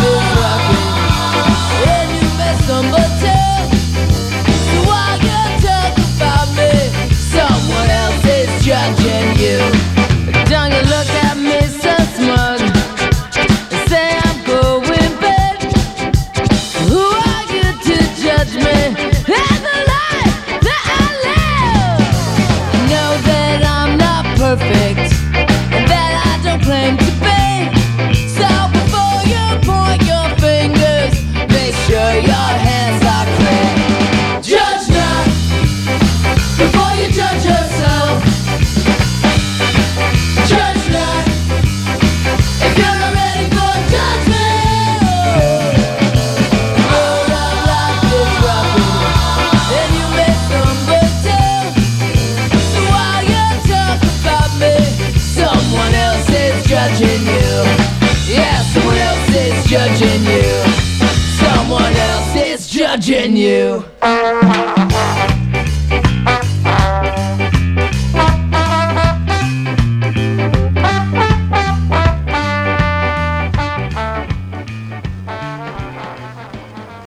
S5: Judging you, don't you look at me so smug and say I'm going bad? Who are you to judge me and the life that I live? Know that I'm not perfect and that I don't claim to be. So before you point your fingers, make sure your hands are clean. Judge not before you judge yourself. Judge not if you're not ready for judgment. Road of life is rough, and you may stumble too. So while you talk about me, someone else is judging you. Yeah, someone else is judging you. Someone else is judging you.